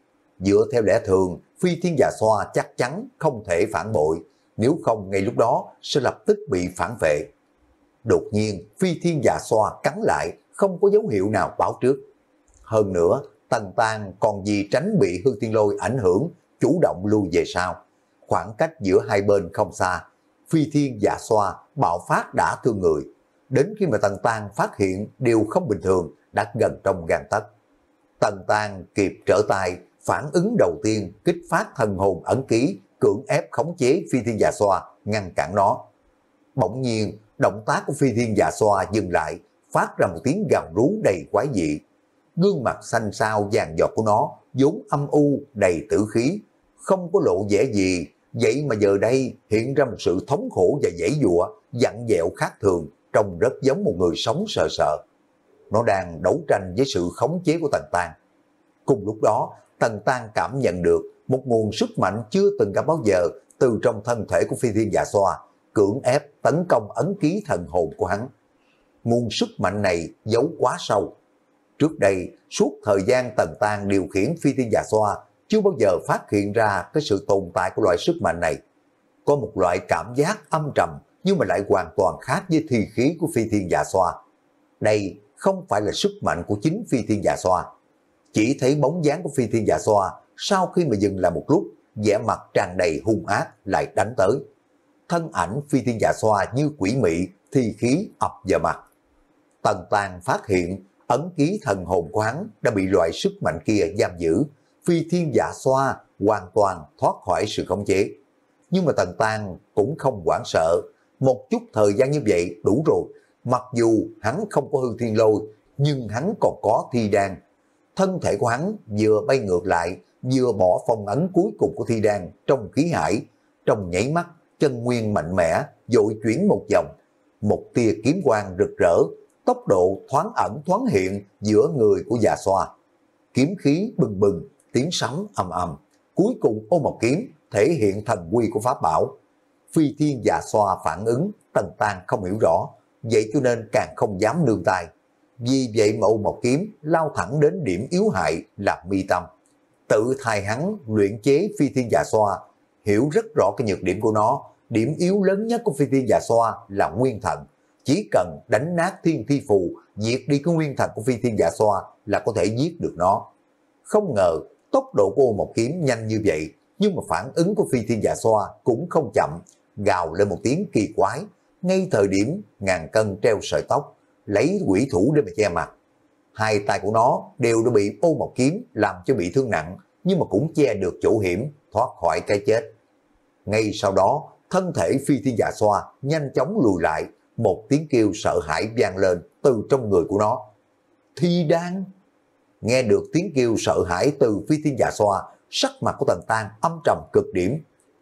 Dựa theo lẽ thường, Phi Thiên Dạ Xoa chắc chắn không thể phản bội, nếu không ngay lúc đó sẽ lập tức bị phản vệ. Đột nhiên, Phi Thiên Dạ Xoa cắn lại, không có dấu hiệu nào báo trước. Hơn nữa, Tần Tang còn vì tránh bị Hư Thiên Lôi ảnh hưởng, chủ động lui về sau. Khoảng cách giữa hai bên không xa, Phi Thiên Dạ Xoa bạo phát đã thương người. Đến khi mà Tần Tang phát hiện điều không bình thường, đã gần trong gang tấc. Tần Tang kịp trở tay, phản ứng đầu tiên kích phát thần hồn ấn ký, cưỡng ép khống chế Phi Thiên Dạ Xoa, ngăn cản nó. Bỗng nhiên, động tác của Phi Thiên Dạ Xoa dừng lại, phát ra một tiếng gào rú đầy quái dị. Gương mặt xanh xao vàng giọt của nó vốn âm u đầy tử khí, không có lộ vẻ gì, vậy mà giờ đây hiện ra một sự thống khổ và dãy dụa, dặn dẹo khác thường, trông rất giống một người sống sợ sợ. Nó đang đấu tranh với sự khống chế của Tần Tang. Cùng lúc đó, Tần Tang cảm nhận được một nguồn sức mạnh chưa từng gặp bao giờ từ trong thân thể của Phi Thiên Dạ Xoa, cưỡng ép tấn công ấn ký thần hồn của hắn. Nguồn sức mạnh này giấu quá sâu. Trước đây, suốt thời gian Tần Tang điều khiển Phi Thiên Dạ Xoa, chưa bao giờ phát hiện ra cái sự tồn tại của loại sức mạnh này. Có một loại cảm giác âm trầm, nhưng mà lại hoàn toàn khác với thi khí của Phi Thiên Dạ Xoa. Đây không phải là sức mạnh của chính Phi Thiên Dạ Xoa. Chỉ thấy bóng dáng của Phi Thiên Dạ Xoa, sau khi mà dừng lại một lúc, vẻ mặt tràn đầy hung ác lại đánh tới. Thân ảnh Phi Thiên Dạ Xoa như quỷ mị, thi khí ập vào mặt. Tần Tang phát hiện ấn ký thần hồn của hắn đã bị loại sức mạnh kia giam giữ. Phi Thiên Dạ Xoa hoàn toàn thoát khỏi sự khống chế. Nhưng mà Tần Tang cũng không hoảng sợ. Một chút thời gian như vậy đủ rồi. Mặc dù hắn không có Hư Thiên Lôi, nhưng hắn còn có Thi Đan. Thân thể của hắn vừa bay ngược lại, vừa bỏ phong ấn cuối cùng của Thi Đan trong khí hải. Trong nhảy mắt, chân nguyên mạnh mẽ, dội chuyển một vòng. Một tia kiếm quang rực rỡ, tốc độ thoáng ẩn thoáng hiện giữa người của Dạ Xoa. Kiếm khí bừng bừng, tiếng sấm ầm ầm, cuối cùng ôm một kiếm thể hiện thần uy của pháp bảo. Phi Thiên Dạ Xoa phản ứng, Tần Tang không hiểu rõ, vậy cho nên càng không dám nương tay. Vì vậy mà ôm một kiếm lao thẳng đến điểm yếu hại là mi tâm. Tự thay hắn luyện chế Phi Thiên Dạ Xoa, hiểu rất rõ cái nhược điểm của nó. Điểm yếu lớn nhất của Phi Thiên Dạ Xoa là nguyên thần. Chỉ cần đánh nát thiên thi phù, diệt đi cái nguyên thần của Phi Thiên Dạ Xoa là có thể giết được nó. Không ngờ tốc độ của một kiếm nhanh như vậy, nhưng mà phản ứng của Phi Thiên Dạ Xoa cũng không chậm, gào lên một tiếng kỳ quái, ngay thời điểm ngàn cân treo sợi tóc, lấy quỷ thủ để mà che mặt. Hai tay của nó đều đã bị ô một kiếm làm cho bị thương nặng, nhưng mà cũng che được chỗ hiểm, thoát khỏi cái chết. Ngay sau đó, thân thể Phi Thiên Dạ Xoa nhanh chóng lùi lại, một tiếng kêu sợ hãi vang lên từ trong người của nó. Thi Đan! Nghe được tiếng kêu sợ hãi từ Phi Thiên Dạ Xoa, sắc mặt của Tần Tang âm trầm cực điểm.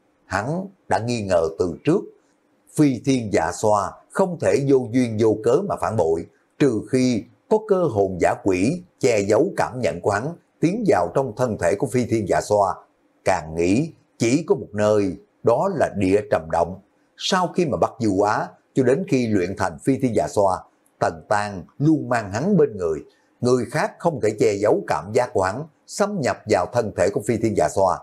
Hắn đã nghi ngờ từ trước, Phi Thiên Dạ Xoa không thể vô duyên vô cớ mà phản bội, trừ khi có cơ hồn giả quỷ che giấu cảm nhận của hắn tiến vào trong thân thể của Phi Thiên Dạ Xoa. Càng nghĩ chỉ có một nơi, đó là địa trầm động. Sau khi mà bắt Dư Quá, cho đến khi luyện thành Phi Thiên Dạ Xoa, Tần Tang luôn mang hắn bên người. Người khác không thể che giấu cảm giác của hắn xâm nhập vào thân thể của Phi Thiên Dạ Xoa.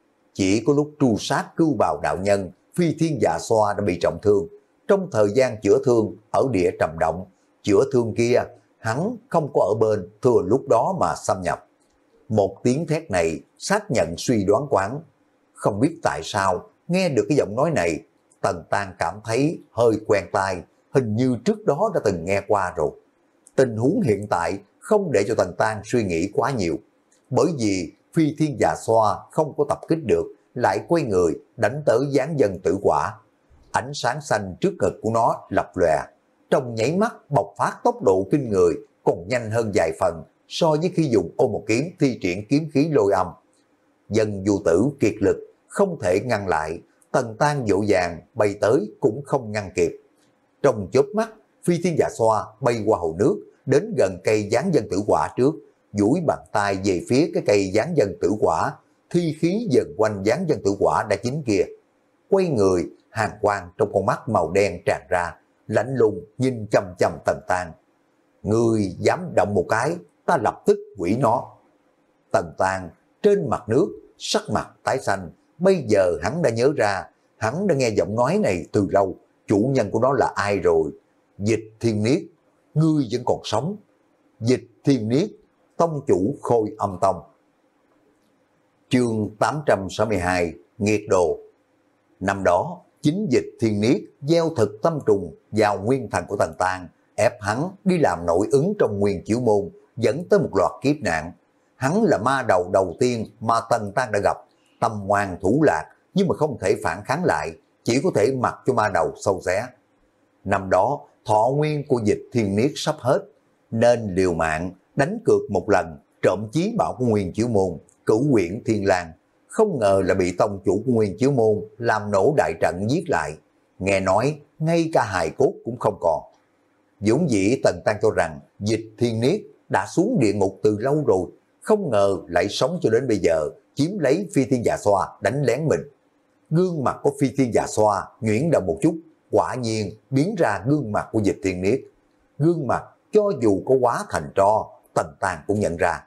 Chỉ có lúc tru sát cưu bào đạo nhân, Phi Thiên Dạ Xoa đã bị trọng thương. Trong thời gian chữa thương ở địa trầm động, chữa thương kia hắn không có ở bên, thừa lúc đó mà xâm nhập. Một tiếng thét này xác nhận suy đoán của hắn. Không biết tại sao nghe được cái giọng nói này, Tần Tang cảm thấy hơi quen tai, hình như trước đó đã từng nghe qua rồi. Tình huống hiện tại không để cho Tần Tang suy nghĩ quá nhiều, bởi vì phi thiên già xoa không có tập kích được, lại quay người đánh tới giáng dân tử quả. Ánh sáng xanh trước ngực của nó lập lòe, trong nháy mắt bộc phát tốc độ kinh người, còn nhanh hơn vài phần so với khi dùng ô một kiếm thi triển kiếm khí lôi âm. Dân du tử kiệt lực, không thể ngăn lại, Tần Tang dỗ dàng bay tới cũng không ngăn kịp. Trong chớp mắt, phi thiên dạ xoa bay qua hồ nước, đến gần cây giáng dân tử quả trước, duỗi bàn tay về phía cái cây giáng dân tử quả, thi khí dần quanh giáng dân tử quả đã chín kia. Quay người, hàn quang trong con mắt màu đen tràn ra, lạnh lùng nhìn chằm chằm Tần Tang. Người dám động một cái, ta lập tức hủy nó. Tần Tang trên mặt nước, sắc mặt tái xanh, bây giờ hắn đã nhớ ra, hắn đã nghe giọng nói này từ lâu, chủ nhân của nó là ai rồi. Dịch Thiên Niết, ngươi vẫn còn sống. Dịch Thiên Niết, tông chủ Khôi Âm Tông. Chương tám trăm sáu mươi hai, Nghiệt Đồ. Năm đó, chính Dịch Thiên Niết gieo thực tâm trùng vào nguyên thần của Tần Tang, ép hắn đi làm nội ứng trong Nguyên Chiếu Môn, dẫn tới một loạt kiếp nạn. Hắn là ma đầu đầu tiên mà Tần Tang đã gặp, tâm ngoan thủ lạc, nhưng mà không thể phản kháng lại, chỉ có thể mặc cho ma đầu sâu xé. Năm đó, thọ nguyên của Dịch Thiên Niết sắp hết, nên liều mạng, đánh cược một lần, trộm chí bảo của Nguyên Chiếu Môn, Cửu Quyển Thiên Lang. Không ngờ là bị tông chủ của Nguyên Chiếu Môn làm nổ đại trận giết lại. Nghe nói, ngay cả hài cốt cũng không còn. Vốn dĩ Tần Tang cho rằng Dịch Thiên Niết đã xuống địa ngục từ lâu rồi, không ngờ lại sống cho đến bây giờ, chiếm lấy phi thiên dạ xoa đánh lén mình. Gương mặt của phi thiên dạ xoa nhuyễn động một chút, quả nhiên biến ra gương mặt của Dịch Thiên Niết. Gương mặt cho dù có quá thành tro, Tần Tang cũng nhận ra.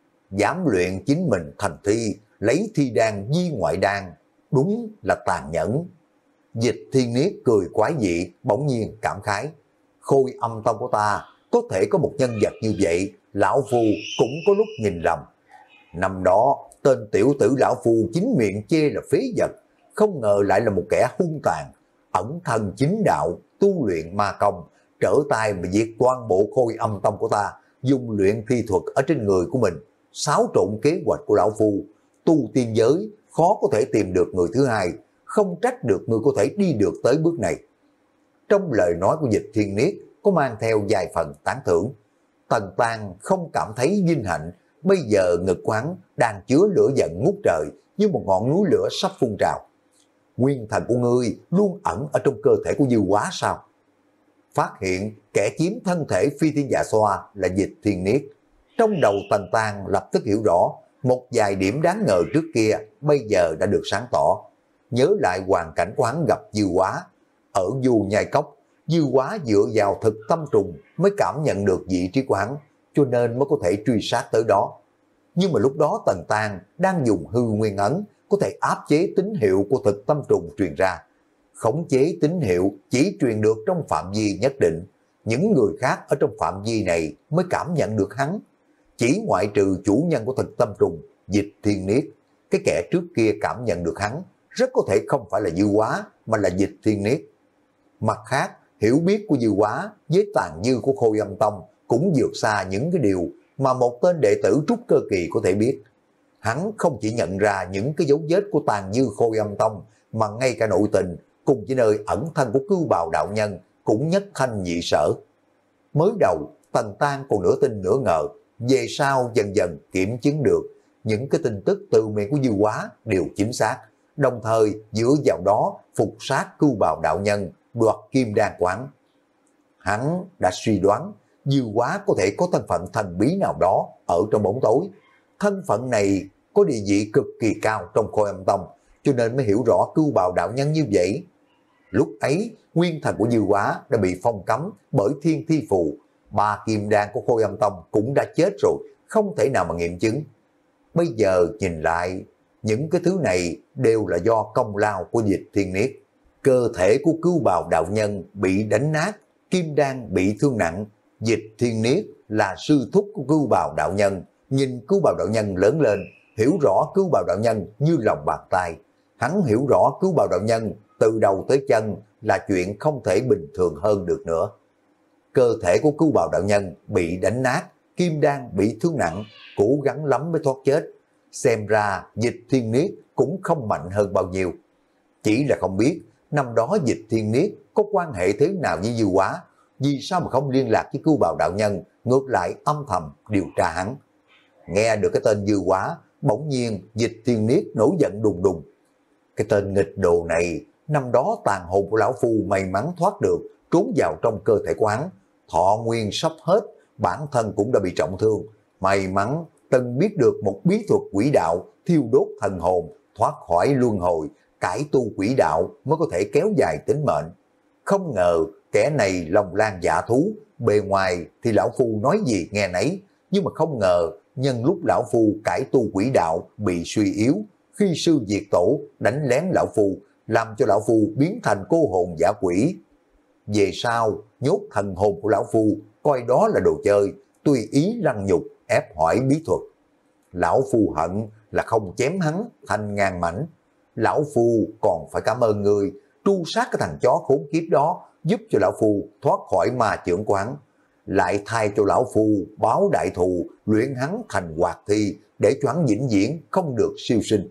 Dám luyện chính mình thành thi, lấy thi đan di ngoại đan, đúng là tàn nhẫn. Dịch Thiên Niết cười quái dị, bỗng nhiên cảm khái. Khôi Âm Tông của ta có thể có một nhân vật như vậy, lão phu cũng có lúc nhìn lầm. Năm đó, tên tiểu tử lão phu chính miệng chê là phế vật, không ngờ lại là một kẻ hung tàn, ẩn thân chính đạo, tu luyện ma công, trở tay mà diệt toàn bộ Khôi Âm Tông của ta, dùng luyện thi thuật ở trên người của mình, xáo trộn kế hoạch của lão phu. Tu tiên giới khó có thể tìm được người thứ hai, không trách được người có thể đi được tới bước này. Trong lời nói của Dịch Thiên Niết có mang theo vài phần tán thưởng. Tần Tang không cảm thấy vinh hạnh, bây giờ ngực quán đang chứa lửa giận ngút trời như một ngọn núi lửa sắp phun trào. Nguyên thần của ngươi luôn ẩn ở trong cơ thể của Dư Quá sao? Phát hiện kẻ chiếm thân thể phi thiên dạ xoa là Dịch Thiên Niết. Trong đầu Tần Tang lập tức hiểu rõ, một vài điểm đáng ngờ trước kia bây giờ đã được sáng tỏ. Nhớ lại hoàn cảnh của hắn gặp Dư Quá. Ở Du Nhai Cốc, Dư Quá dựa vào thực tâm trùng mới cảm nhận được vị trí của hắn, cho nên mới có thể truy sát tới đó. Nhưng mà lúc đó Tần Tang đang dùng hư nguyên ấn, có thể áp chế tín hiệu của thực tâm trùng truyền ra. Khống chế tín hiệu chỉ truyền được trong phạm vi nhất định, những người khác ở trong phạm vi này mới cảm nhận được hắn. Chỉ ngoại trừ chủ nhân của thực tâm trùng, Dịch Thiên Niết, cái kẻ trước kia cảm nhận được hắn, rất có thể không phải là Dư Quá mà là Dịch Thiên Niết. Mặt khác, hiểu biết của Dư Quá với tàn dư của Khôi Âm Tông cũng vượt xa những cái điều mà một tên đệ tử trúc cơ kỳ có thể biết. Hắn không chỉ nhận ra những cái dấu vết của tàn dư Khôi Âm Tông, mà ngay cả nội tình cùng với nơi ẩn thân của Cưu Bào đạo nhân cũng nhất thanh nhị sở. Mới đầu Tần Tang còn nửa tin nửa ngờ, về sau dần dần kiểm chứng được những cái tin tức từ miệng của Dư Quá đều chính xác, đồng thời dựa vào đó phục sát Cưu Bào đạo nhân, đoạt kim đan quán. Hắn đã suy đoán Dư Quá có thể có thân phận thần bí nào đó ở trong bóng tối. Thân phận này có địa vị cực kỳ cao trong Khôi Âm Tông, cho nên mới hiểu rõ Cưu Bào đạo nhân như vậy. Lúc ấy, nguyên thần của Dư Quá đã bị phong cấm bởi thiên thi phù, ba kim đan của Khôi Âm Tông cũng đã chết rồi, không thể nào mà nghiệm chứng. Bây giờ nhìn lại, những cái thứ này đều là do công lao của Dịch Thiên Niết. Cơ thể của Cưu Bào đạo nhân bị đánh nát, kim đan bị thương nặng. Dịch Thiên Niết là sư thúc của Cưu Bào đạo nhân, nhìn Cưu Bào đạo nhân lớn lên, hiểu rõ Cưu Bào đạo nhân như lòng bàn tay. Hắn hiểu rõ Cưu Bào đạo nhân từ đầu tới chân là chuyện không thể bình thường hơn được nữa. Cơ thể của Cưu Bào đạo nhân bị đánh nát, kim đan bị thương nặng, cố gắng lắm mới thoát chết. Xem ra Dịch Thiên Niết cũng không mạnh hơn bao nhiêu. Chỉ là không biết năm đó Dịch Thiên Niết có quan hệ thế nào với Dư Quá, vì sao mà không liên lạc với Cưu Bào đạo nhân, ngược lại âm thầm điều tra hắn. Nghe được cái tên Dư Quá, bỗng nhiên Dịch Thiên Niết nổi giận đùng đùng. Cái tên nghịch đồ này, năm đó tàn hồn của lão phu may mắn thoát được, trốn vào trong cơ thể của hắn, thọ nguyên sắp hết, bản thân cũng đã bị trọng thương. May mắn từng biết được một bí thuật quỷ đạo, thiêu đốt thần hồn, thoát khỏi luân hồi, cải tu quỷ đạo mới có thể kéo dài tính mệnh. Không ngờ kẻ này lòng lan dạ thú, bề ngoài thì lão phu nói gì nghe nấy, nhưng mà không ngờ nhân lúc lão phu cải tu quỷ đạo bị suy yếu, khi sư diệt tổ đánh lén lão phu, làm cho lão phu biến thành cô hồn giả quỷ. Về sau nhốt thần hồn của lão phu, coi đó là đồ chơi, tùy ý lăng nhục, ép hỏi bí thuật. Lão phu hận là không chém hắn thành ngàn mảnh. Lão phu còn phải cảm ơn người tru sát cái thằng chó khốn kiếp đó, giúp cho lão phu thoát khỏi ma chưởng của hắn, lại thay cho lão phu báo đại thù, luyện hắn thành hoạt thi để cho hắn vĩnh viễn không được siêu sinh.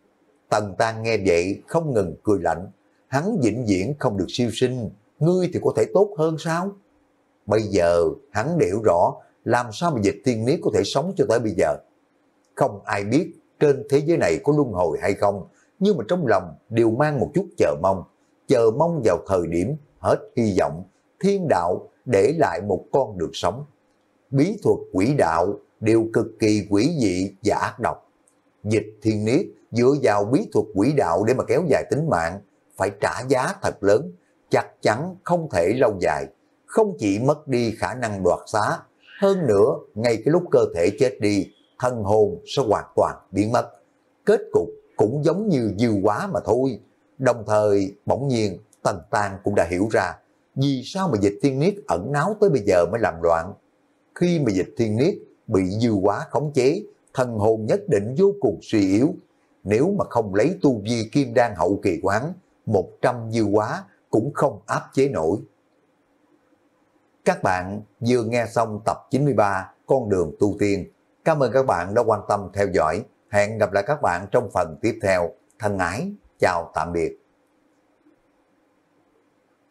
Tần Tang nghe vậy không ngừng cười lạnh. Hắn vĩnh viễn không được siêu sinh, ngươi thì có thể tốt hơn sao? Bây giờ hắn hiểu rõ làm sao mà Dịch Thiên Niết có thể sống cho tới bây giờ. Không ai biết trên thế giới này có luân hồi hay không, nhưng mà trong lòng đều mang một chút chờ mong, chờ mong vào thời điểm hết hy vọng, thiên đạo để lại một con đường sống. Bí thuật quỷ đạo đều cực kỳ quỷ dị và ác độc. Dịch Thiên Niết dựa vào bí thuật quỷ đạo để mà kéo dài tính mạng, phải trả giá thật lớn, chắc chắn không thể lâu dài. Không chỉ mất đi khả năng đoạt xá, hơn nữa ngay cái lúc cơ thể chết đi, thân hồn sẽ hoàn toàn biến mất. Kết cục cũng giống như Dư Quá mà thôi. Đồng thời bỗng nhiên Tần Tang cũng đã hiểu ra vì sao mà Dịch Thiên Niết ẩn náu tới bây giờ mới làm loạn. Khi mà Dịch Thiên Niết bị Dư Quá khống chế, thần hồn nhất định vô cùng suy yếu. Nếu mà không lấy tu vi kim đan hậu kỳ quán, một trăm Dư Quá cũng không áp chế nổi. Các bạn vừa nghe xong tập chín mươi ba Con đường tu tiên. Cảm ơn các bạn đã quan tâm theo dõi. Hẹn gặp lại các bạn trong phần tiếp theo. Thân ái, chào tạm biệt.